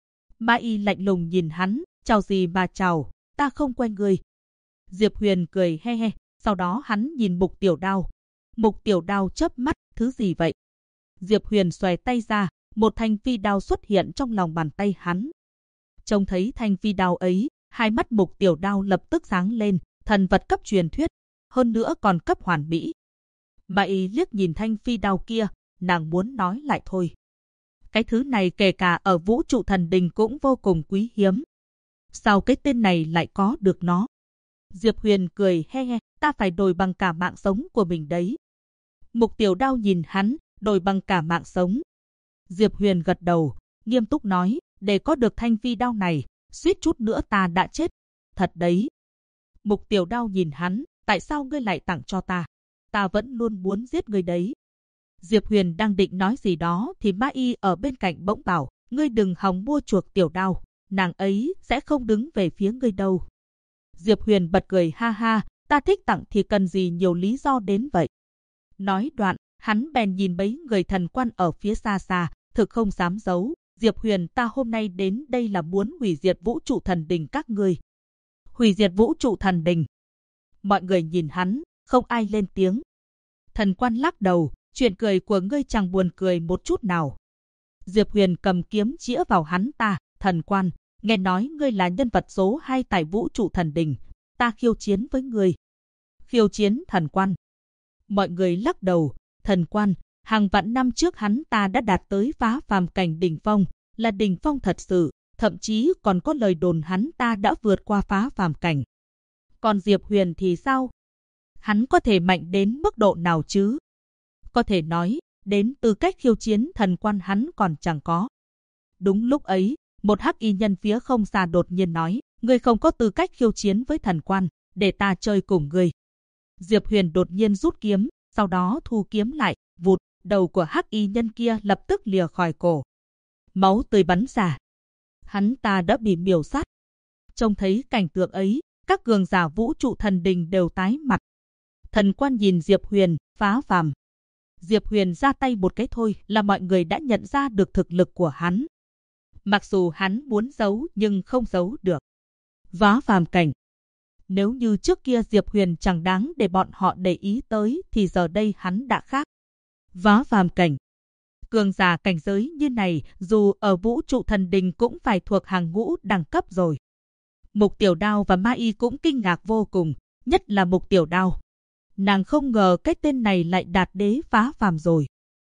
Ma Y lạnh lùng nhìn hắn, chào gì mà chào, ta không quen ngươi. Diệp Huyền cười he he, sau đó hắn nhìn Mục Tiểu Đao. Mục Tiểu Đao chớp mắt, thứ gì vậy? Diệp Huyền xòe tay ra, một thanh phi đao xuất hiện trong lòng bàn tay hắn. Trông thấy thanh phi đao ấy, hai mắt Mục Tiểu Đao lập tức sáng lên, thần vật cấp truyền thuyết, hơn nữa còn cấp hoàn mỹ. Ma Y liếc nhìn thanh phi đao kia, nàng muốn nói lại thôi. Cái thứ này kể cả ở Vũ Trụ Thần Đình cũng vô cùng quý hiếm. Sao cái tên này lại có được nó? Diệp Huyền cười he he, ta phải đổi bằng cả mạng sống của mình đấy. Mục Tiểu Đao nhìn hắn, đổi bằng cả mạng sống. Diệp Huyền gật đầu, nghiêm túc nói, để có được thanh phi đao này, suýt chút nữa ta đã chết. Thật đấy. Mục Tiểu Đao nhìn hắn, tại sao ngươi lại tặng cho ta? Ta vẫn luôn muốn giết ngươi đấy. Diệp Huyền đang định nói gì đó thì Ma Y ở bên cạnh bỗng bảo, ngươi đừng hòng mua chuộc Tiểu Đao, nàng ấy sẽ không đứng về phía ngươi đâu. Diệp Huyền bật cười ha ha, ta thích tặng thì cần gì nhiều lý do đến vậy. Nói đoạn, hắn bèn nhìn mấy người thần quan ở phía xa xa, thực không dám giấu. Diệp Huyền, ta hôm nay đến đây là muốn hủy diệt Vũ Trụ Thần Đình các ngươi. Hủy diệt Vũ Trụ Thần Đình. Mọi người nhìn hắn, không ai lên tiếng. Thần quan lắc đầu, chuyện cười của ngươi chẳng buồn cười một chút nào. Diệp Huyền cầm kiếm chĩa vào hắn ta, thần quan, nghe nói ngươi là nhân vật số 2 tại Vũ Trụ Thần Đình, ta khiêu chiến với ngươi. Khiêu chiến thần quan. Mọi người lắc đầu, thần quan, hàng vạn năm trước hắn ta đã đạt tới phá phàm cảnh đỉnh phong, là đỉnh phong thật sự, thậm chí còn có lời đồn hắn ta đã vượt qua phá phàm cảnh. Còn Diệp Huyền thì sao? Hắn có thể mạnh đến mức độ nào chứ? Có thể nói, đến tư cách khiêu chiến thần quan hắn còn chẳng có. Đúng lúc ấy, một hắc y nhân phía không xa đột nhiên nói, ngươi không có tư cách khiêu chiến với thần quan, để ta chơi cùng ngươi. Diệp Huyền đột nhiên rút kiếm, sau đó thu kiếm lại, vụt, đầu của hắc y nhân kia lập tức lìa khỏi cổ. Máu tươi bắn ra. Hắn ta đã bị miểu sát. Trông thấy cảnh tượng ấy, các cường giả Vũ Trụ Thần Đình đều tái mặt. Thần quan nhìn Diệp Huyền, phá phàm. Diệp Huyền ra tay một cái thôi là mọi người đã nhận ra được thực lực của hắn. Mặc dù hắn muốn giấu nhưng không giấu được. Phá phàm cảnh. Nếu như trước kia Diệp Huyền chẳng đáng để bọn họ để ý tới thì giờ đây hắn đã khác. Phá phàm cảnh. Cường giả cảnh giới như này dù ở Vũ Trụ Thần Đình cũng phải thuộc hàng ngũ đẳng cấp rồi. Mục Tiểu Đao và Ma Y cũng kinh ngạc vô cùng, nhất là Mục Tiểu Đao. Nàng không ngờ cái tên này lại đạt đế phá phàm rồi.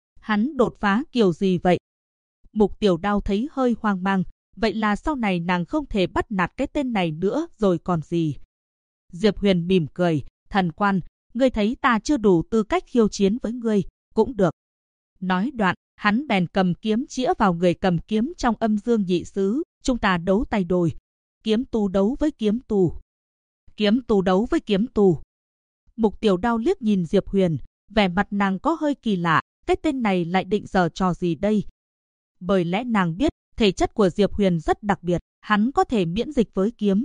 Hắn đột phá kiểu gì vậy? Mục Tiểu Đao thấy hơi hoang mang, vậy là sau này nàng không thể bắt nạt cái tên này nữa rồi còn gì. Diệp Huyền mỉm cười, thần quan, ngươi thấy ta chưa đủ tư cách khiêu chiến với ngươi, cũng được. Nói đoạn, hắn bèn cầm kiếm chĩa vào người cầm kiếm trong Âm Dương Nhị Xứ, chúng ta đấu tay đôi. Kiếm tu đấu với kiếm tu. Kiếm tu đấu với kiếm tu. Mục Tiểu Đao liếc nhìn Diệp Huyền, vẻ mặt nàng có hơi kỳ lạ, cái tên này lại định giở trò gì đây? Bởi lẽ nàng biết, thể chất của Diệp Huyền rất đặc biệt, hắn có thể miễn dịch với kiếm.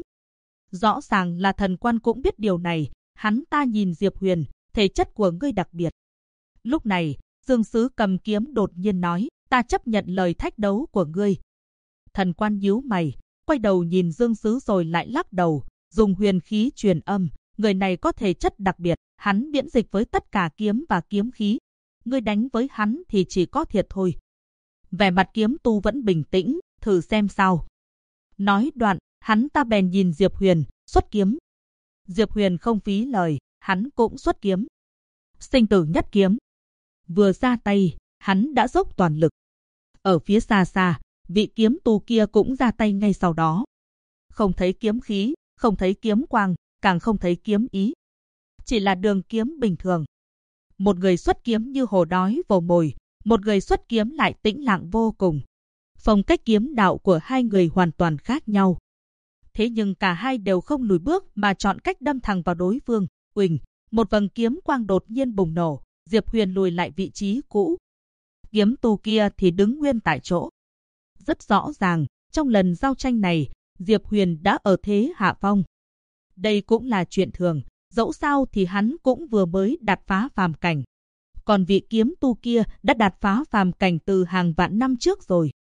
Rõ ràng là thần quan cũng biết điều này, hắn ta nhìn Diệp Huyền, thể chất của ngươi đặc biệt. Lúc này, Dương Sứ cầm kiếm đột nhiên nói, ta chấp nhận lời thách đấu của ngươi. Thần quan nhíu mày, quay đầu nhìn Dương Sứ rồi lại lắc đầu, dùng huyền khí truyền âm, người này có thể chất đặc biệt, hắn miễn dịch với tất cả kiếm và kiếm khí. Ngươi đánh với hắn thì chỉ có thiệt thôi. Vẻ mặt kiếm tu vẫn bình tĩnh, thử xem sao. Nói đoạn, hắn ta bèn nhìn Diệp Huyền, xuất kiếm. Diệp Huyền không phí lời, hắn cũng xuất kiếm. Sinh tử nhất kiếm. Vừa ra tay, hắn đã dốc toàn lực. Ở phía xa xa, vị kiếm tu kia cũng ra tay ngay sau đó. Không thấy kiếm khí, không thấy kiếm quang, càng không thấy kiếm ý. Chỉ là đường kiếm bình thường. Một người xuất kiếm như hổ đói vồ mồi, một người xuất kiếm lại tĩnh lặng vô cùng. Phong cách kiếm đạo của hai người hoàn toàn khác nhau. Thế nhưng cả hai đều không lùi bước mà chọn cách đâm thẳng vào đối phương. Uỳnh, một vầng kiếm quang đột nhiên bùng nổ, Diệp Huyền lùi lại vị trí cũ. Kiếm tu kia thì đứng nguyên tại chỗ. Rất rõ ràng, trong lần giao tranh này, Diệp Huyền đã ở thế hạ phong. Đây cũng là chuyện thường, dẫu sao thì hắn cũng vừa mới đạt phá phàm cảnh. Còn vị kiếm tu kia đã đạt phá phàm cảnh từ hàng vạn năm trước rồi.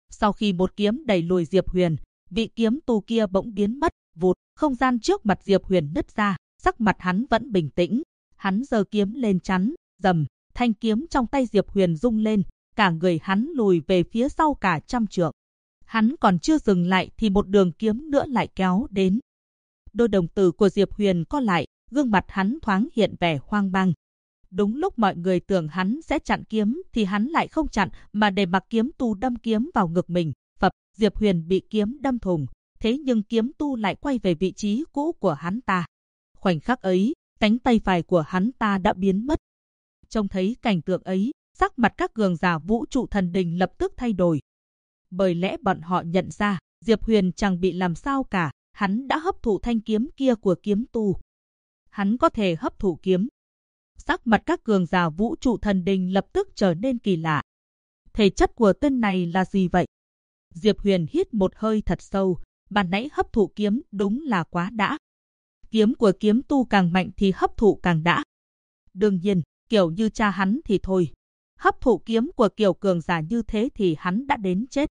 Sau khi một kiếm đẩy lùi Diệp Huyền, vị kiếm tu kia bỗng biến mất, vụt, không gian trước mặt Diệp Huyền nứt ra, sắc mặt hắn vẫn bình tĩnh. Hắn giơ kiếm lên chắn, rầm, thanh kiếm trong tay Diệp Huyền rung lên, cả người hắn lùi về phía sau cả trăm trượng. Hắn còn chưa dừng lại thì một đường kiếm nữa lại kéo đến. Đôi đồng tử của Diệp Huyền co lại, gương mặt hắn thoáng hiện vẻ hoang mang. Đúng lúc mọi người tưởng hắn sẽ chặn kiếm thì hắn lại không chặn mà để mặc kiếm tu đâm kiếm vào ngực mình. Phập, Diệp Huyền bị kiếm đâm thủng, thế nhưng kiếm tu lại quay về vị trí cũ của hắn ta. Khoảnh khắc ấy, cánh tay phải của hắn ta đã biến mất. Trông thấy cảnh tượng ấy, sắc mặt các cường giả vũ trụ thần đình lập tức thay đổi. Bởi lẽ bọn họ nhận ra, Diệp Huyền chẳng bị làm sao cả, hắn đã hấp thụ thanh kiếm kia của kiếm tu. Hắn có thể hấp thụ kiếm. Sắc mặt các cường giả vũ trụ thần đình lập tức trở nên kỳ lạ. Thể chất của tên này là gì vậy? Diệp Huyền hít một hơi thật sâu, ban nãy hấp thụ kiếm đúng là quá đã. Kiếm của kiếm tu càng mạnh thì hấp thụ càng đã. Đương nhiên, kiểu như cha hắn thì thôi. Hấp thụ kiếm của kiểu cường giả như thế thì hắn đã đến chết.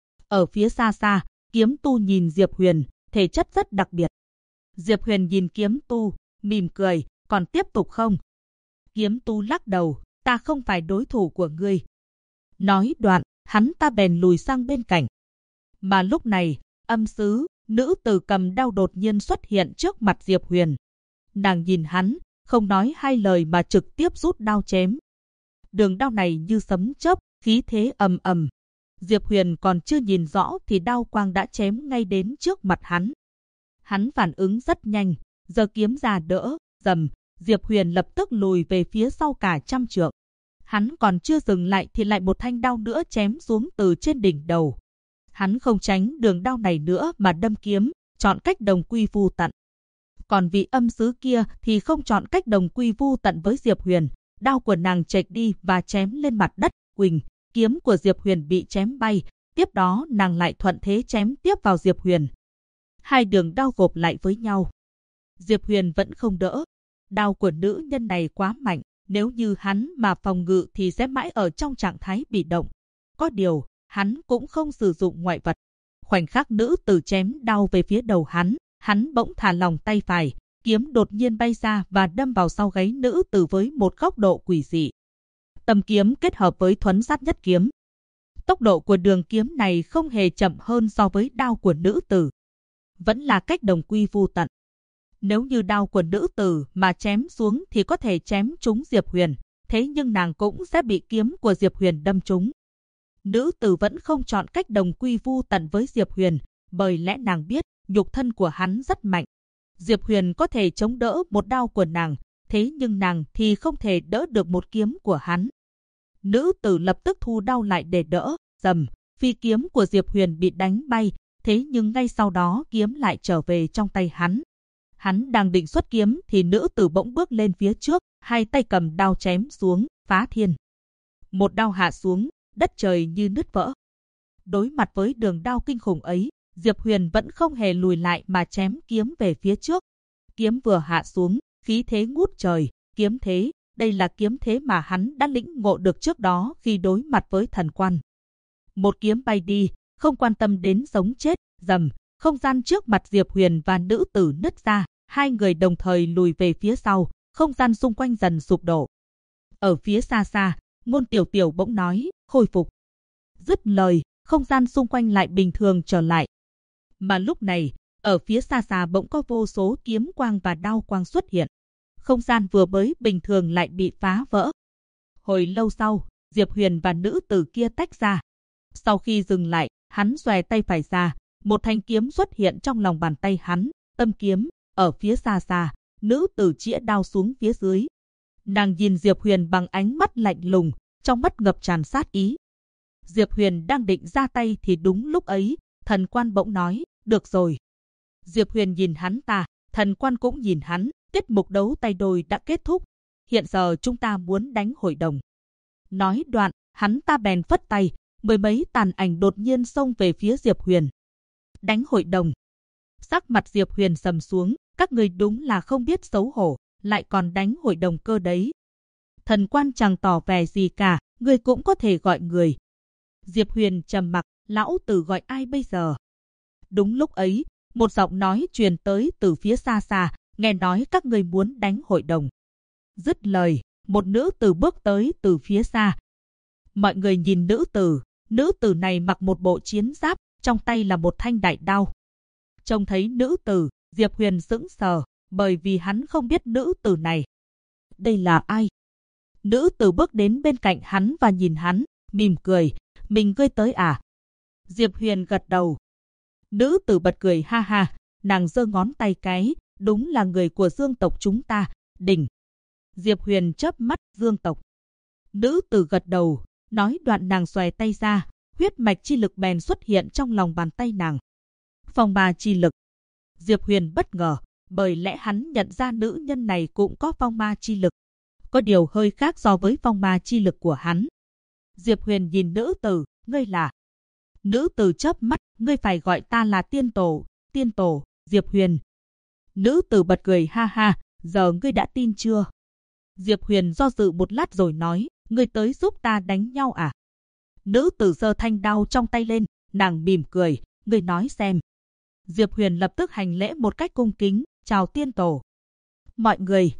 Ở phía xa xa, kiếm tu nhìn Diệp Huyền, thể chất rất đặc biệt. Diệp Huyền nhìn kiếm tu, mỉm cười, còn tiếp tục không? Kiếm tu lắc đầu, ta không phải đối thủ của ngươi. Nói đoạn, hắn ta bèn lùi sang bên cạnh. Mà lúc này, âm sứ, nữ tử cầm đao đột nhiên xuất hiện trước mặt Diệp Huyền. Nàng nhìn hắn, không nói hai lời mà trực tiếp rút đao chém. Đường đao này như sấm chớp, khí thế ầm ầm. Diệp Huyền còn chưa nhìn rõ thì đao quang đã chém ngay đến trước mặt hắn. Hắn phản ứng rất nhanh, giơ kiếm ra đỡ, rầm, Diệp Huyền lập tức lùi về phía sau cả trăm trượng. Hắn còn chưa dừng lại thì lại một thanh đao nữa chém xuống từ trên đỉnh đầu. Hắn không tránh đường đao này nữa mà đâm kiếm, chọn cách đồng quy vu tận. Còn vị âm sứ kia thì không chọn cách đồng quy vu tận với Diệp Huyền, đao của nàng chệch đi và chém lên mặt đất, quỳnh, kiếm của Diệp Huyền bị chém bay, tiếp đó nàng lại thuận thế chém tiếp vào Diệp Huyền. Hai đường đao gộp lại với nhau. Diệp Huyền vẫn không đỡ. Đao của nữ nhân này quá mạnh, nếu như hắn mà phòng ngự thì sẽ mãi ở trong trạng thái bị động. Có điều, hắn cũng không sử dụng ngoại vật. Khoảnh khắc nữ tử chém đao về phía đầu hắn bỗng thả lỏng tay phải, kiếm đột nhiên bay ra và đâm vào sau gáy nữ tử với một góc độ quỷ dị. Tầm kiếm kết hợp với thuấn sát nhất kiếm. Tốc độ của đường kiếm này không hề chậm hơn so với đao của nữ tử. Vẫn là cách đồng quy vu tận. Nếu như đao của nữ tử mà chém xuống thì có thể chém trúng Diệp Huyền, thế nhưng nàng cũng sẽ bị kiếm của Diệp Huyền đâm trúng. Nữ tử vẫn không chọn cách đồng quy vu tận với Diệp Huyền, bởi lẽ nàng biết nhục thân của hắn rất mạnh. Diệp Huyền có thể chống đỡ một đao của nàng, thế nhưng nàng thì không thể đỡ được một kiếm của hắn. Nữ tử lập tức thu đao lại để đỡ, rầm, phi kiếm của Diệp Huyền bị đánh bay, thế nhưng ngay sau đó kiếm lại trở về trong tay hắn. Hắn đang định xuất kiếm thì nữ tử bỗng bước lên phía trước, hai tay cầm đao chém xuống, phá thiên. Một đao hạ xuống, đất trời như nứt vỡ. Đối mặt với đường đao kinh khủng ấy, Diệp Huyền vẫn không hề lùi lại mà chém kiếm về phía trước. Kiếm vừa hạ xuống, khí thế ngút trời, kiếm thế, đây là kiếm thế mà hắn đã lĩnh ngộ được trước đó khi đối mặt với thần quan. Một kiếm bay đi, không quan tâm đến sống chết, rầm, không gian trước mặt Diệp Huyền và nữ tử nứt ra, hai người đồng thời lùi về phía sau, không gian xung quanh dần sụp đổ. Ở phía xa xa, Ngôn Tiểu Tiểu bỗng nói, khôi phục. Dứt lời, không gian xung quanh lại bình thường trở lại. Mà lúc này, ở phía xa xa bỗng có vô số kiếm quang và đao quang xuất hiện. Không gian vừa mới bình thường lại bị phá vỡ. Hồi lâu sau, Diệp Huyền và nữ tử kia tách ra. Sau khi dừng lại, hắn xòe tay phải ra, một thanh kiếm xuất hiện trong lòng bàn tay hắn, tâm kiếm. Ở phía xa xa, nữ tử chĩa đao xuống phía dưới. Nàng nhìn Diệp Huyền bằng ánh mắt lạnh lùng, trong mắt ngập tràn sát ý. Diệp Huyền đang định ra tay thì đúng lúc ấy, thần quan bỗng nói, được rồi. Diệp Huyền nhìn hắn ta, thần quan cũng nhìn hắn, tiết mục đấu tay đôi đã kết thúc. Hiện giờ chúng ta muốn đánh hội đồng. Nói đoạn, hắn ta bèn phất tay, mười mấy tàn ảnh đột nhiên xông về phía Diệp Huyền. Đánh hội đồng. Sắc mặt Diệp Huyền sầm xuống, các người đúng là không biết xấu hổ, lại còn đánh hội đồng cơ đấy. Thần quan chẳng tỏ vẻ gì cả, người cũng có thể gọi người. Diệp Huyền trầm mặc, Lão tử gọi ai bây giờ? Đúng lúc ấy, một giọng nói truyền tới từ phía xa xa, nghe nói các ngươi muốn đánh hội đồng. Dứt lời, một nữ tử bước tới từ phía xa. Mọi người nhìn nữ tử này mặc một bộ chiến giáp, trong tay là một thanh đại đao. Trông thấy nữ tử, Diệp Huyền sững sờ, bởi vì hắn không biết nữ tử này. Đây là ai? Nữ tử bước đến bên cạnh hắn và nhìn hắn, mỉm cười, mình ngươi tới à? Diệp Huyền gật đầu. Nữ tử bật cười ha ha, nàng giơ ngón tay cái, đúng là người của Dương tộc chúng ta, Đình. Diệp Huyền chớp mắt, Dương tộc. Nữ tử gật đầu, nói đoạn nàng xòe tay ra, huyết mạch chi lực bèn xuất hiện trong lòng bàn tay nàng. Phong ma chi lực. Diệp Huyền bất ngờ, bởi lẽ hắn nhận ra nữ nhân này cũng có phong ma chi lực. Có điều hơi khác so với phong ma chi lực của hắn. Diệp Huyền nhìn nữ tử, ngươi là? Nữ tử chớp mắt, ngươi phải gọi ta là tiên tổ, Diệp Huyền. Nữ tử bật cười ha ha, giờ ngươi đã tin chưa? Diệp Huyền do dự một lát rồi nói, ngươi tới giúp ta đánh nhau à? Nữ tử giơ thanh đao trong tay lên, nàng mỉm cười, ngươi nói xem. Diệp Huyền lập tức hành lễ một cách cung kính, chào tiên tổ. Mọi người.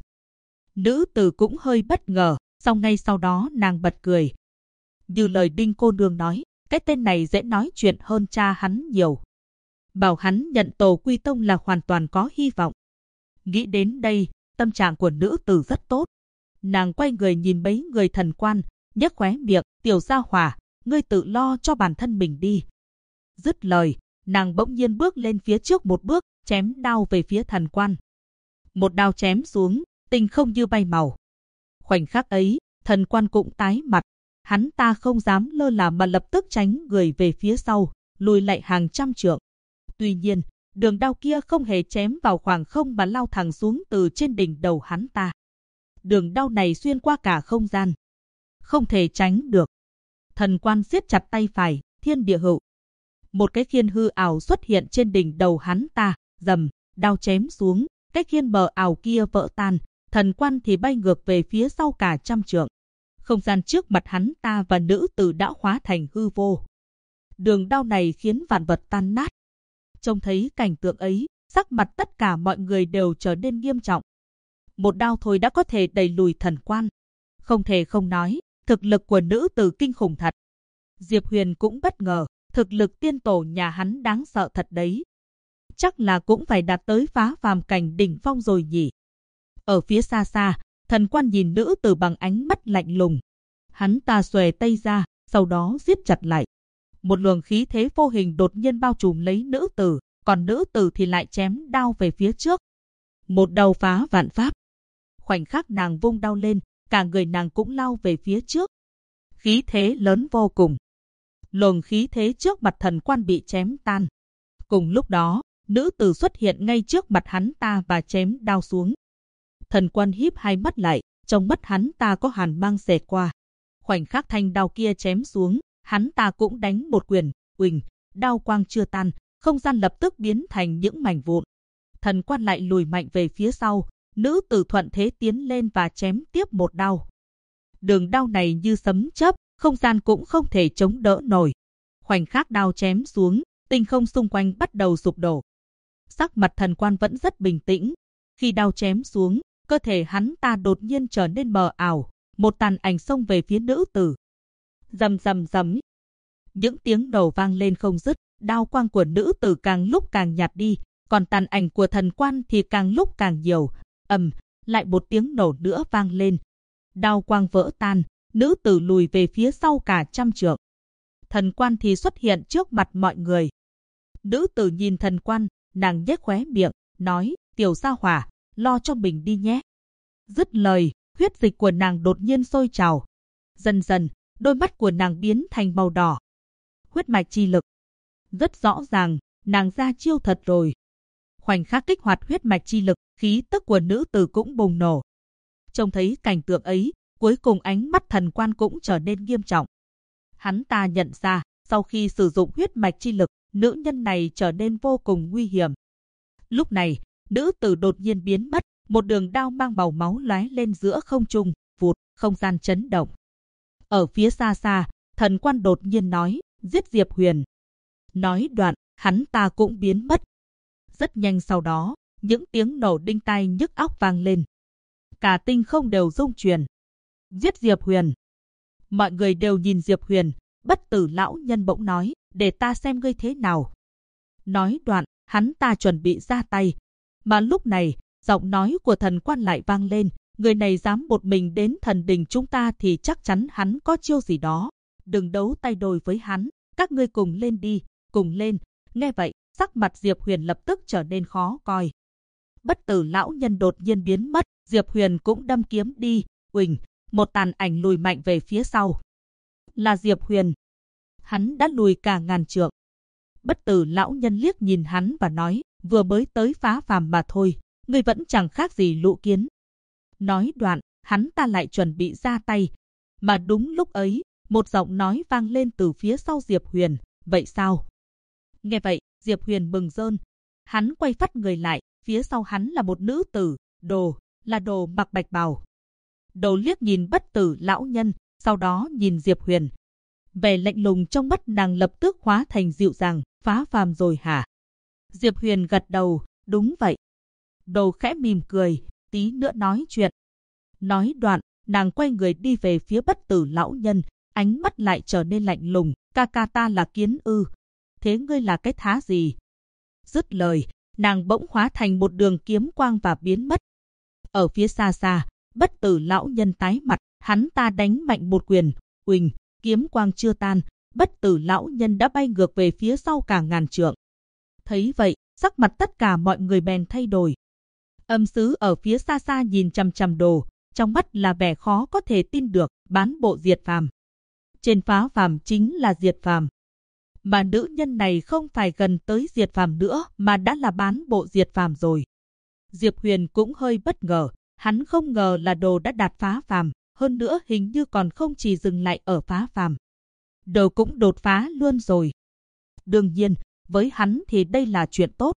Nữ tử cũng hơi bất ngờ, song ngay sau đó nàng bật cười. Như lời Đinh cô nương nói, cái tên này dễ nói chuyện hơn cha hắn nhiều. Bảo hắn nhận tổ quy tông là hoàn toàn có hy vọng. Nghĩ đến đây, tâm trạng của nữ tử rất tốt. Nàng quay người nhìn mấy người thần quan, nhếch khóe miệng, tiểu gia hỏa, ngươi tự lo cho bản thân mình đi. Dứt lời, nàng bỗng nhiên bước lên phía trước một bước, chém đao về phía thần quan. Một đao chém xuống, tinh không như bay màu. Khoảnh khắc ấy, thần quan cũng tái mặt. Hắn ta không dám lơ là mà lập tức tránh người về phía sau, lùi lại hàng trăm trượng. Tuy nhiên, đường đao kia không hề chém vào khoảng không mà lao thẳng xuống từ trên đỉnh đầu hắn ta. Đường đao này xuyên qua cả không gian. Không thể tránh được. Thần quan siết chặt tay phải, thiên địa hữu. Một cái khiên hư ảo xuất hiện trên đỉnh đầu hắn ta, rầm, đao chém xuống, cái khiên mờ ảo kia vỡ tan, thần quan thì bay ngược về phía sau cả trăm trượng. Không gian trước mặt hắn ta và nữ tử đã hóa thành hư vô. Đường đao này khiến vạn vật tan nát. Trông thấy cảnh tượng ấy, sắc mặt tất cả mọi người đều trở nên nghiêm trọng. Một đao thôi đã có thể đẩy lùi thần quan. Không thể không nói, thực lực của nữ tử kinh khủng thật. Diệp Huyền cũng bất ngờ, thực lực tiên tổ nhà hắn đáng sợ thật đấy. Chắc là cũng phải đạt tới phá phàm cảnh đỉnh phong rồi nhỉ. Ở phía xa xa, thần quan nhìn nữ tử bằng ánh mắt lạnh lùng. Hắn ta xòe tay ra, sau đó siết chặt lại. Một luồng khí thế vô hình đột nhiên bao trùm lấy nữ tử, còn nữ tử thì lại chém đao về phía trước. Một đao phá vạn pháp. Khoảnh khắc nàng vung đao lên, cả người nàng cũng lao về phía trước. Khí thế lớn vô cùng. Luồng khí thế trước mặt thần quan bị chém tan. Cùng lúc đó, nữ tử xuất hiện ngay trước mặt hắn ta và chém đao xuống. Thần quan híp hai mắt lại, trong mắt hắn ta có hàn mang xẹt qua. Khoảnh khắc thanh đao kia chém xuống, hắn ta cũng đánh một quyền, uỳnh, đao quang chưa tan, không gian lập tức biến thành những mảnh vụn. Thần quan lại lùi mạnh về phía sau, nữ tử thuận thế tiến lên và chém tiếp một đao. Đường đao này như sấm chớp, không gian cũng không thể chống đỡ nổi. Khoảnh khắc đao chém xuống, tinh không xung quanh bắt đầu sụp đổ. Sắc mặt thần quan vẫn rất bình tĩnh. Khi đao chém xuống, cơ thể hắn ta đột nhiên trở nên mờ ảo, một tàn ảnh xông về phía nữ tử. Rầm rầm rầm. Những tiếng nổ vang lên không dứt, đao quang của nữ tử càng lúc càng nhạt đi, còn tàn ảnh của thần quan thì càng lúc càng nhiều. Lại một tiếng nổ nữa vang lên. Đao quang vỡ tan, nữ tử lùi về phía sau cả trăm trượng. Thần quan thì xuất hiện trước mặt mọi người. Nữ tử nhìn thần quan, nàng nhếch khóe miệng, nói, tiểu gia hỏa, lo cho mình đi nhé. Dứt lời, huyết dịch của nàng đột nhiên sôi trào. Dần dần, đôi mắt của nàng biến thành màu đỏ. Huyết mạch chi lực. Rất rõ ràng, nàng ra chiêu thật rồi. Khoảnh khắc kích hoạt huyết mạch chi lực, khí tức của nữ tử cũng bùng nổ. Trông thấy cảnh tượng ấy, cuối cùng ánh mắt thần quan cũng trở nên nghiêm trọng. Hắn ta nhận ra, sau khi sử dụng huyết mạch chi lực, nữ nhân này trở nên vô cùng nguy hiểm. Lúc này, nữ tử đột nhiên biến mất, một đường đao mang màu máu lóe lên giữa không trung, vụt, không gian chấn động. Ở phía xa xa, thần quan đột nhiên nói, giết Diệp Huyền. Nói đoạn, hắn ta cũng biến mất. Rất nhanh sau đó, những tiếng nổ đinh tai nhức óc vang lên. Cả tinh không đều rung chuyển. Giết Diệp Huyền. Mọi người đều nhìn Diệp Huyền, Bất Tử lão nhân bỗng nói, để ta xem ngươi thế nào. Nói đoạn, hắn ta chuẩn bị ra tay. Mà lúc này, giọng nói của thần quan lại vang lên, người này dám một mình đến thần đình chúng ta thì chắc chắn hắn có chiêu gì đó. Đừng đấu tay đôi với hắn, các ngươi cùng lên đi, cùng lên. Nghe vậy, sắc mặt Diệp Huyền lập tức trở nên khó coi. Bất Tử lão nhân đột nhiên biến mất, Diệp Huyền cũng đâm kiếm đi, uỳnh, một tàn ảnh lùi mạnh về phía sau. Là Diệp Huyền. Hắn đã lùi cả ngàn trượng. Bất Tử lão nhân liếc nhìn hắn và nói, vừa mới tới phá phàm mà thôi, ngươi vẫn chẳng khác gì lũ kiến. Nói đoạn, hắn ta lại chuẩn bị ra tay. Mà đúng lúc ấy, một giọng nói vang lên từ phía sau Diệp Huyền, vậy sao? Nghe vậy, Diệp Huyền mừng rơn. Hắn quay phắt người lại, phía sau hắn là một nữ tử, Đồ, là Đồ mặc bạch bào. Đồ liếc nhìn Bất Tử lão nhân, sau đó nhìn Diệp Huyền. Vẻ lạnh lùng trong mắt nàng lập tức hóa thành dịu dàng, phá phàm rồi hả? Diệp Huyền gật đầu, đúng vậy. Đồ khẽ mỉm cười, tí nữa nói chuyện. Nói đoạn, nàng quay người đi về phía Bất Tử lão nhân, ánh mắt lại trở nên lạnh lùng, ca ca ta là kiến ư. Thế ngươi là cái thá gì? Dứt lời, nàng bỗng hóa thành một đường kiếm quang và biến mất. Ở phía xa xa, Bất Tử lão nhân tái mặt, hắn ta đánh mạnh một quyền, uỳnh, kiếm quang chưa tan, Bất Tử lão nhân đã bay ngược về phía sau cả ngàn trượng. Thấy vậy, sắc mặt tất cả mọi người bèn thay đổi. Âm sứ ở phía xa xa nhìn chằm chằm Đồ, trong mắt là vẻ khó có thể tin được, bán bộ diệt phàm. Trên phá phàm chính là diệt phàm. Mà nữ nhân này không phải gần tới diệt phàm nữa mà đã là bán bộ diệt phàm rồi. Diệp Huyền cũng hơi bất ngờ, hắn không ngờ là Đồ đã đạt phá phàm, hơn nữa hình như còn không chỉ dừng lại ở phá phàm. Đồ cũng đột phá luôn rồi. Đương nhiên, với hắn thì đây là chuyện tốt.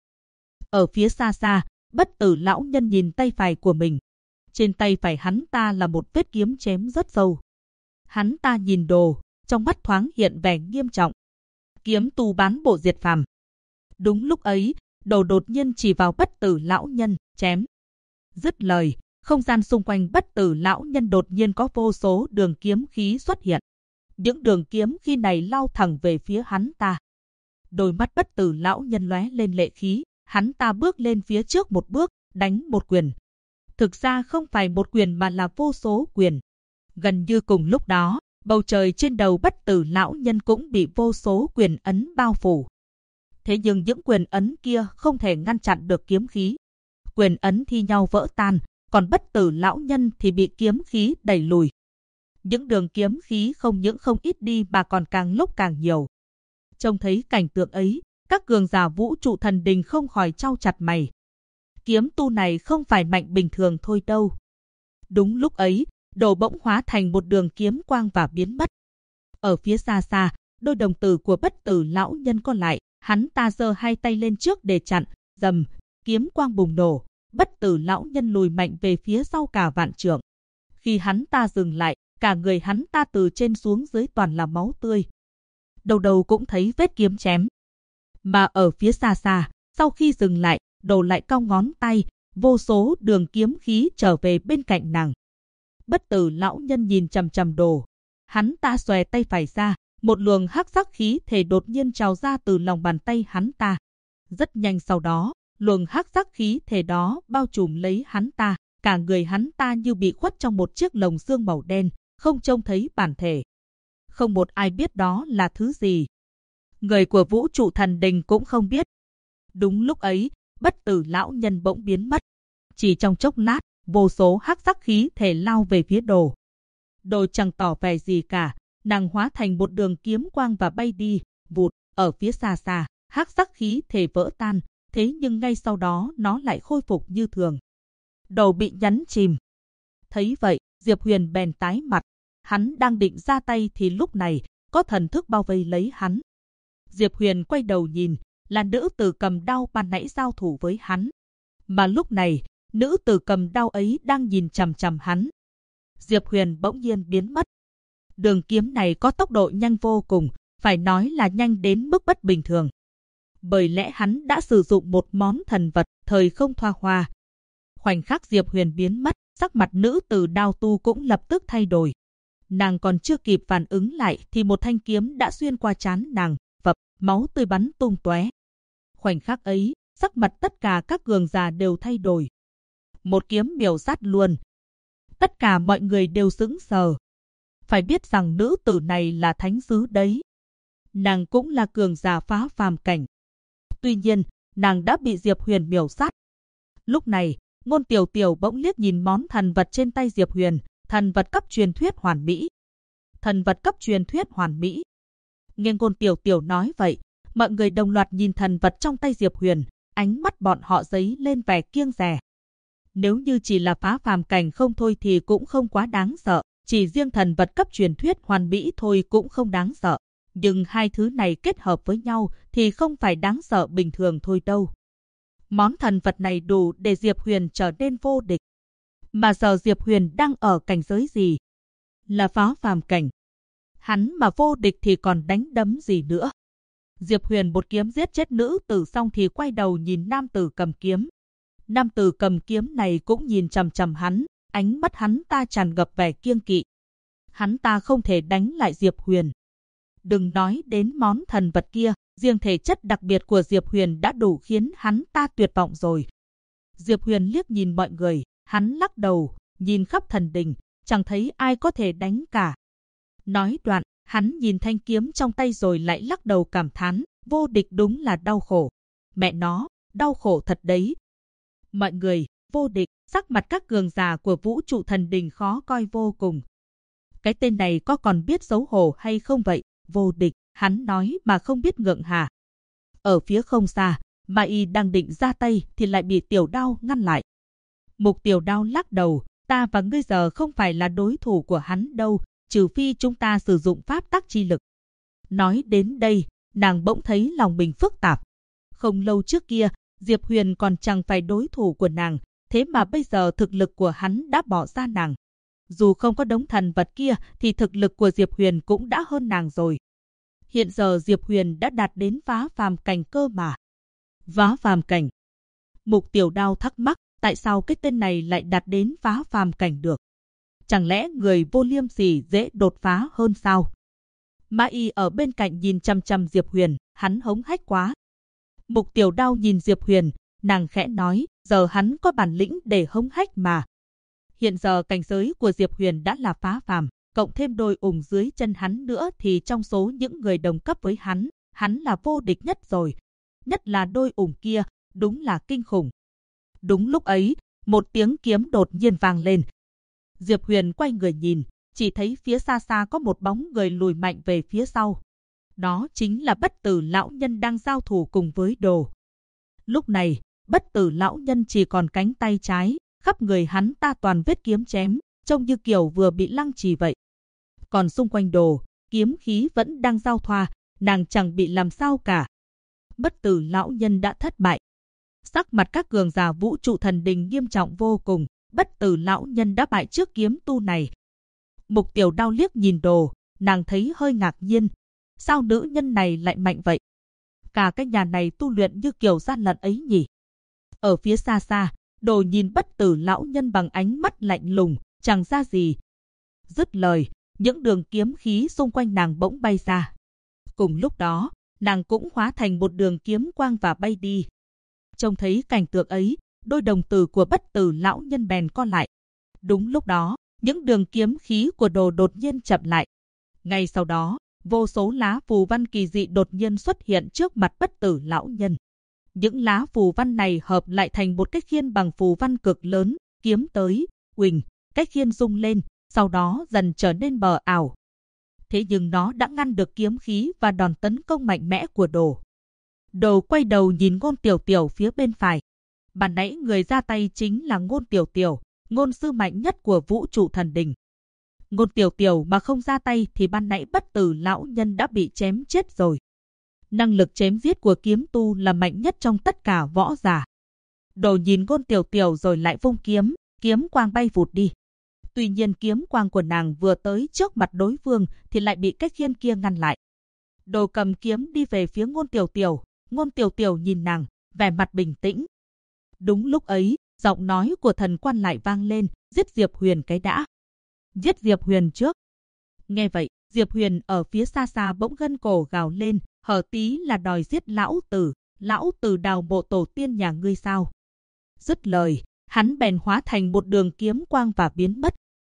Ở phía xa xa, Bất Tử lão nhân nhìn tay phải của mình. Trên tay phải hắn ta là một vết kiếm chém rất sâu. Hắn ta nhìn Đồ, trong mắt thoáng hiện vẻ nghiêm trọng. Kiếm tu bán bộ diệt phàm. Đúng lúc ấy, Đồ đột nhiên chỉ vào Bất Tử lão nhân, chém. Dứt lời, không gian xung quanh Bất Tử lão nhân đột nhiên có vô số đường kiếm khí xuất hiện. Những đường kiếm khí này lao thẳng về phía hắn ta. Đôi mắt Bất Tử lão nhân lóe lên lệ khí, hắn ta bước lên phía trước một bước, đánh một quyền. Thực ra không phải một quyền mà là vô số quyền. Gần như cùng lúc đó, bầu trời trên đầu Bất Tử lão nhân cũng bị vô số quyền ấn bao phủ. Thế nhưng những quyền ấn kia không thể ngăn chặn được kiếm khí. Quyền ấn thi nhau vỡ tan, còn Bất Tử lão nhân thì bị kiếm khí đẩy lùi. Những đường kiếm khí không những không ít đi mà còn càng lúc càng nhiều. Trông thấy cảnh tượng ấy, các cường giả vũ trụ thần đình không khỏi chau chặt mày. Kiếm tu này không phải mạnh bình thường thôi đâu. Đúng lúc ấy, Đồ bỗng hóa thành một đường kiếm quang và biến mất. Ở phía xa xa, đôi đồng tử của Bất Tử lão nhân co lại, hắn ta giơ hai tay lên trước để chặn, rầm, kiếm quang bùng nổ, Bất Tử lão nhân lùi mạnh về phía sau cả vạn trượng. Khi hắn ta dừng lại, cả người hắn ta từ trên xuống dưới toàn là máu tươi. Đầu đầu cũng thấy vết kiếm chém. Mà ở phía xa xa, sau khi dừng lại, Đồ lại cong ngón tay, vô số đường kiếm khí trở về bên cạnh nàng. Bất Tử lão nhân nhìn chằm chằm Đồ. Hắn ta xòe tay phải ra, một luồng hắc sắc khí thể đột nhiên trào ra từ lòng bàn tay hắn ta. Rất nhanh sau đó, luồng hắc sắc khí thể đó bao trùm lấy hắn ta, cả người hắn ta như bị khuất trong một chiếc lồng xương màu đen, không trông thấy bản thể. Không một ai biết đó là thứ gì. Người của vũ trụ thần đình cũng không biết. Đúng lúc ấy, Bất Tử lão nhân bỗng biến mất. Chỉ trong chốc lát, vô số hắc sắc khí thể lao về phía Đồ. Đồ chẳng tỏ vẻ gì cả, nàng hóa thành một đường kiếm quang và bay đi, vụt, ở phía xa xa, hắc sắc khí thể vỡ tan, thế nhưng ngay sau đó nó lại khôi phục như thường. Đồ bị nhấn chìm. Thấy vậy, Diệp Huyền bèn tái mặt. Hắn đang định ra tay thì lúc này, có thần thức bao vây lấy hắn. Diệp Huyền quay đầu nhìn, là nữ tử cầm đao ban nãy giao thủ với hắn. Mà lúc này, nữ tử cầm đao ấy đang nhìn chằm chằm hắn. Diệp Huyền bỗng nhiên biến mất. Đường kiếm này có tốc độ nhanh vô cùng, phải nói là nhanh đến mức bất bình thường. Bởi lẽ hắn đã sử dụng một món thần vật thời không thoa hoa. Khoảnh khắc Diệp Huyền biến mất, sắc mặt nữ tử Đao Tu cũng lập tức thay đổi. Nàng còn chưa kịp phản ứng lại thì một thanh kiếm đã xuyên qua trán nàng, phập, máu tươi bắn tung tóe. Khoảnh khắc ấy, sắc mặt tất cả các cường giả đều thay đổi. Một kiếm miểu sát luôn. Tất cả mọi người đều sững sờ. Phải biết rằng nữ tử này là thánh sứ đấy. Nàng cũng là cường giả phá phàm cảnh. Tuy nhiên, nàng đã bị Diệp Huyền miểu sát. Lúc này, Ngôn Tiểu Tiểu bỗng liếc nhìn món thần vật trên tay Diệp Huyền, thần vật cấp truyền thuyết hoàn mỹ. Thần vật cấp truyền thuyết hoàn mỹ. Nghe Ngôn Tiểu Tiểu nói vậy, mọi người đồng loạt nhìn thần vật trong tay Diệp Huyền, ánh mắt bọn họ dấy lên vẻ kiêng dè. Nếu như chỉ là phá phàm cảnh không thôi thì cũng không quá đáng sợ, chỉ riêng thần vật cấp truyền thuyết hoàn mỹ thôi cũng không đáng sợ. Nhưng hai thứ này kết hợp với nhau thì không phải đáng sợ bình thường thôi đâu. Món thần vật này đủ để Diệp Huyền trở nên vô địch. Mà giờ Diệp Huyền đang ở cảnh giới gì? Là phá phàm cảnh. Hắn mà vô địch thì còn đánh đấm gì nữa? Diệp Huyền một kiếm giết chết nữ tử xong thì quay đầu nhìn nam tử cầm kiếm. Nam tử cầm kiếm này cũng nhìn chằm chằm hắn, ánh mắt hắn ta tràn ngập vẻ kiêng kỵ. Hắn ta không thể đánh lại Diệp Huyền. Đừng nói đến món thần vật kia, riêng thể chất đặc biệt của Diệp Huyền đã đủ khiến hắn ta tuyệt vọng rồi. Diệp Huyền liếc nhìn mọi người, hắn lắc đầu, nhìn khắp thần đình, chẳng thấy ai có thể đánh cả. Nói đoạn, hắn nhìn thanh kiếm trong tay rồi lại lắc đầu cảm thán, vô địch đúng là đau khổ. Mẹ nó, đau khổ thật đấy. Mọi người, vô địch, sắc mặt các cường giả của vũ trụ thần đình khó coi vô cùng. Cái tên này có còn biết xấu hổ hay không vậy? Vô địch, hắn nói mà không biết ngượng hả? Ở phía không xa, Mai Y đang định ra tay thì lại bị Tiểu Đao ngăn lại. Mục Tiểu Đao lắc đầu, ta và ngươi giờ không phải là đối thủ của hắn đâu, trừ phi chúng ta sử dụng pháp tắc chi lực. Nói đến đây, nàng bỗng thấy lòng mình phức tạp. Không lâu trước kia, Diệp Huyền còn chẳng phải đối thủ của nàng, thế mà bây giờ thực lực của hắn đã bỏ xa nàng. Dù không có đống thần vật kia thì thực lực của Diệp Huyền cũng đã hơn nàng rồi. Hiện giờ Diệp Huyền đã đạt đến phá phàm cảnh cơ mà. Phá phàm cảnh. Mục Tiểu Đao thắc mắc, tại sao cái tên này lại đạt đến phá phàm cảnh được? Chẳng lẽ người vô liêm sỉ dễ đột phá hơn sao? Mai Y ở bên cạnh nhìn chăm chăm Diệp Huyền, hắn hống hách quá. Mục Tiểu Đao nhìn Diệp Huyền, nàng khẽ nói, giờ hắn có bản lĩnh để hống hách mà. Hiện giờ cảnh giới của Diệp Huyền đã là phá phàm, cộng thêm đôi ủng dưới chân hắn nữa thì trong số những người đồng cấp với hắn là vô địch nhất rồi. Nhất là đôi ủng kia, đúng là kinh khủng. Đúng lúc ấy, một tiếng kiếm đột nhiên vang lên. Diệp Huyền quay người nhìn, chỉ thấy phía xa xa có một bóng người lùi mạnh về phía sau. Đó chính là Bất Tử lão nhân đang giao thủ cùng với Đồ. Lúc này, Bất Tử lão nhân chỉ còn cánh tay trái, khắp người hắn ta toàn vết kiếm chém, trông như kiểu vừa bị lăng trì vậy. Còn xung quanh Đồ, kiếm khí vẫn đang giao thoa, nàng chẳng bị làm sao cả. Bất Tử lão nhân đã thất bại. Sắc mặt các cường giả vũ trụ thần đình nghiêm trọng vô cùng, Bất Tử lão nhân đã bại trước kiếm tu này. Mục Tiểu Đao liếc nhìn Đồ, nàng thấy hơi ngạc nhiên. Sao nữ nhân này lại mạnh vậy? Cả cái nhà này tu luyện như kiểu gian lận ấy nhỉ? Ở phía xa xa, Đồ nhìn Bất Tử lão nhân bằng ánh mắt lạnh lùng, chẳng ra gì. Dứt lời, những đường kiếm khí xung quanh nàng bỗng bay ra. Cùng lúc đó, nàng cũng hóa thành một đường kiếm quang và bay đi. Trông thấy cảnh tượng ấy, đôi đồng tử của Bất Tử lão nhân bèn co lại. Đúng lúc đó, những đường kiếm khí của Đồ đột nhiên chậm lại. Ngay sau đó, vô số lá phù văn kỳ dị đột nhiên xuất hiện trước mặt Bất Tử lão nhân. Những lá phù văn này hợp lại thành một cái khiên bằng phù văn cực lớn, kiếm tới, huỳnh, cái khiên rung lên, sau đó dần trở nên mờ ảo. Thế nhưng nó đã ngăn được kiếm khí và đòn tấn công mạnh mẽ của Đồ. Đồ quay đầu nhìn Ngôn Tiểu Tiểu phía bên phải. Ban nãy người ra tay chính là Ngôn Tiểu Tiểu, ngôn sư mạnh nhất của vũ trụ thần đình. Ngôn Tiểu Tiểu mà không ra tay thì ban nãy Bất Tử lão nhân đã bị chém chết rồi. Năng lực chém giết của kiếm tu là mạnh nhất trong tất cả võ giả. Đồ nhìn Ngôn Tiểu Tiểu rồi lại vung kiếm, kiếm quang bay vụt đi. Tuy nhiên kiếm quang của nàng vừa tới trước mặt đối phương thì lại bị cái khiên kia ngăn lại. Đồ cầm kiếm đi về phía Ngôn Tiểu Tiểu. Ngôn Tiểu Tiểu nhìn nàng, vẻ mặt bình tĩnh. Đúng lúc ấy, giọng nói của thần quan lại vang lên, giết Diệp Huyền cái đã. Giết Diệp Huyền trước. Nghe vậy, Diệp Huyền ở phía xa xa bỗng gân cổ gào lên, hở tí là đòi giết lão tử đào mộ tổ tiên nhà ngươi sao. Dứt lời, hắn bèn hóa thành một đường kiếm quang và biến mất,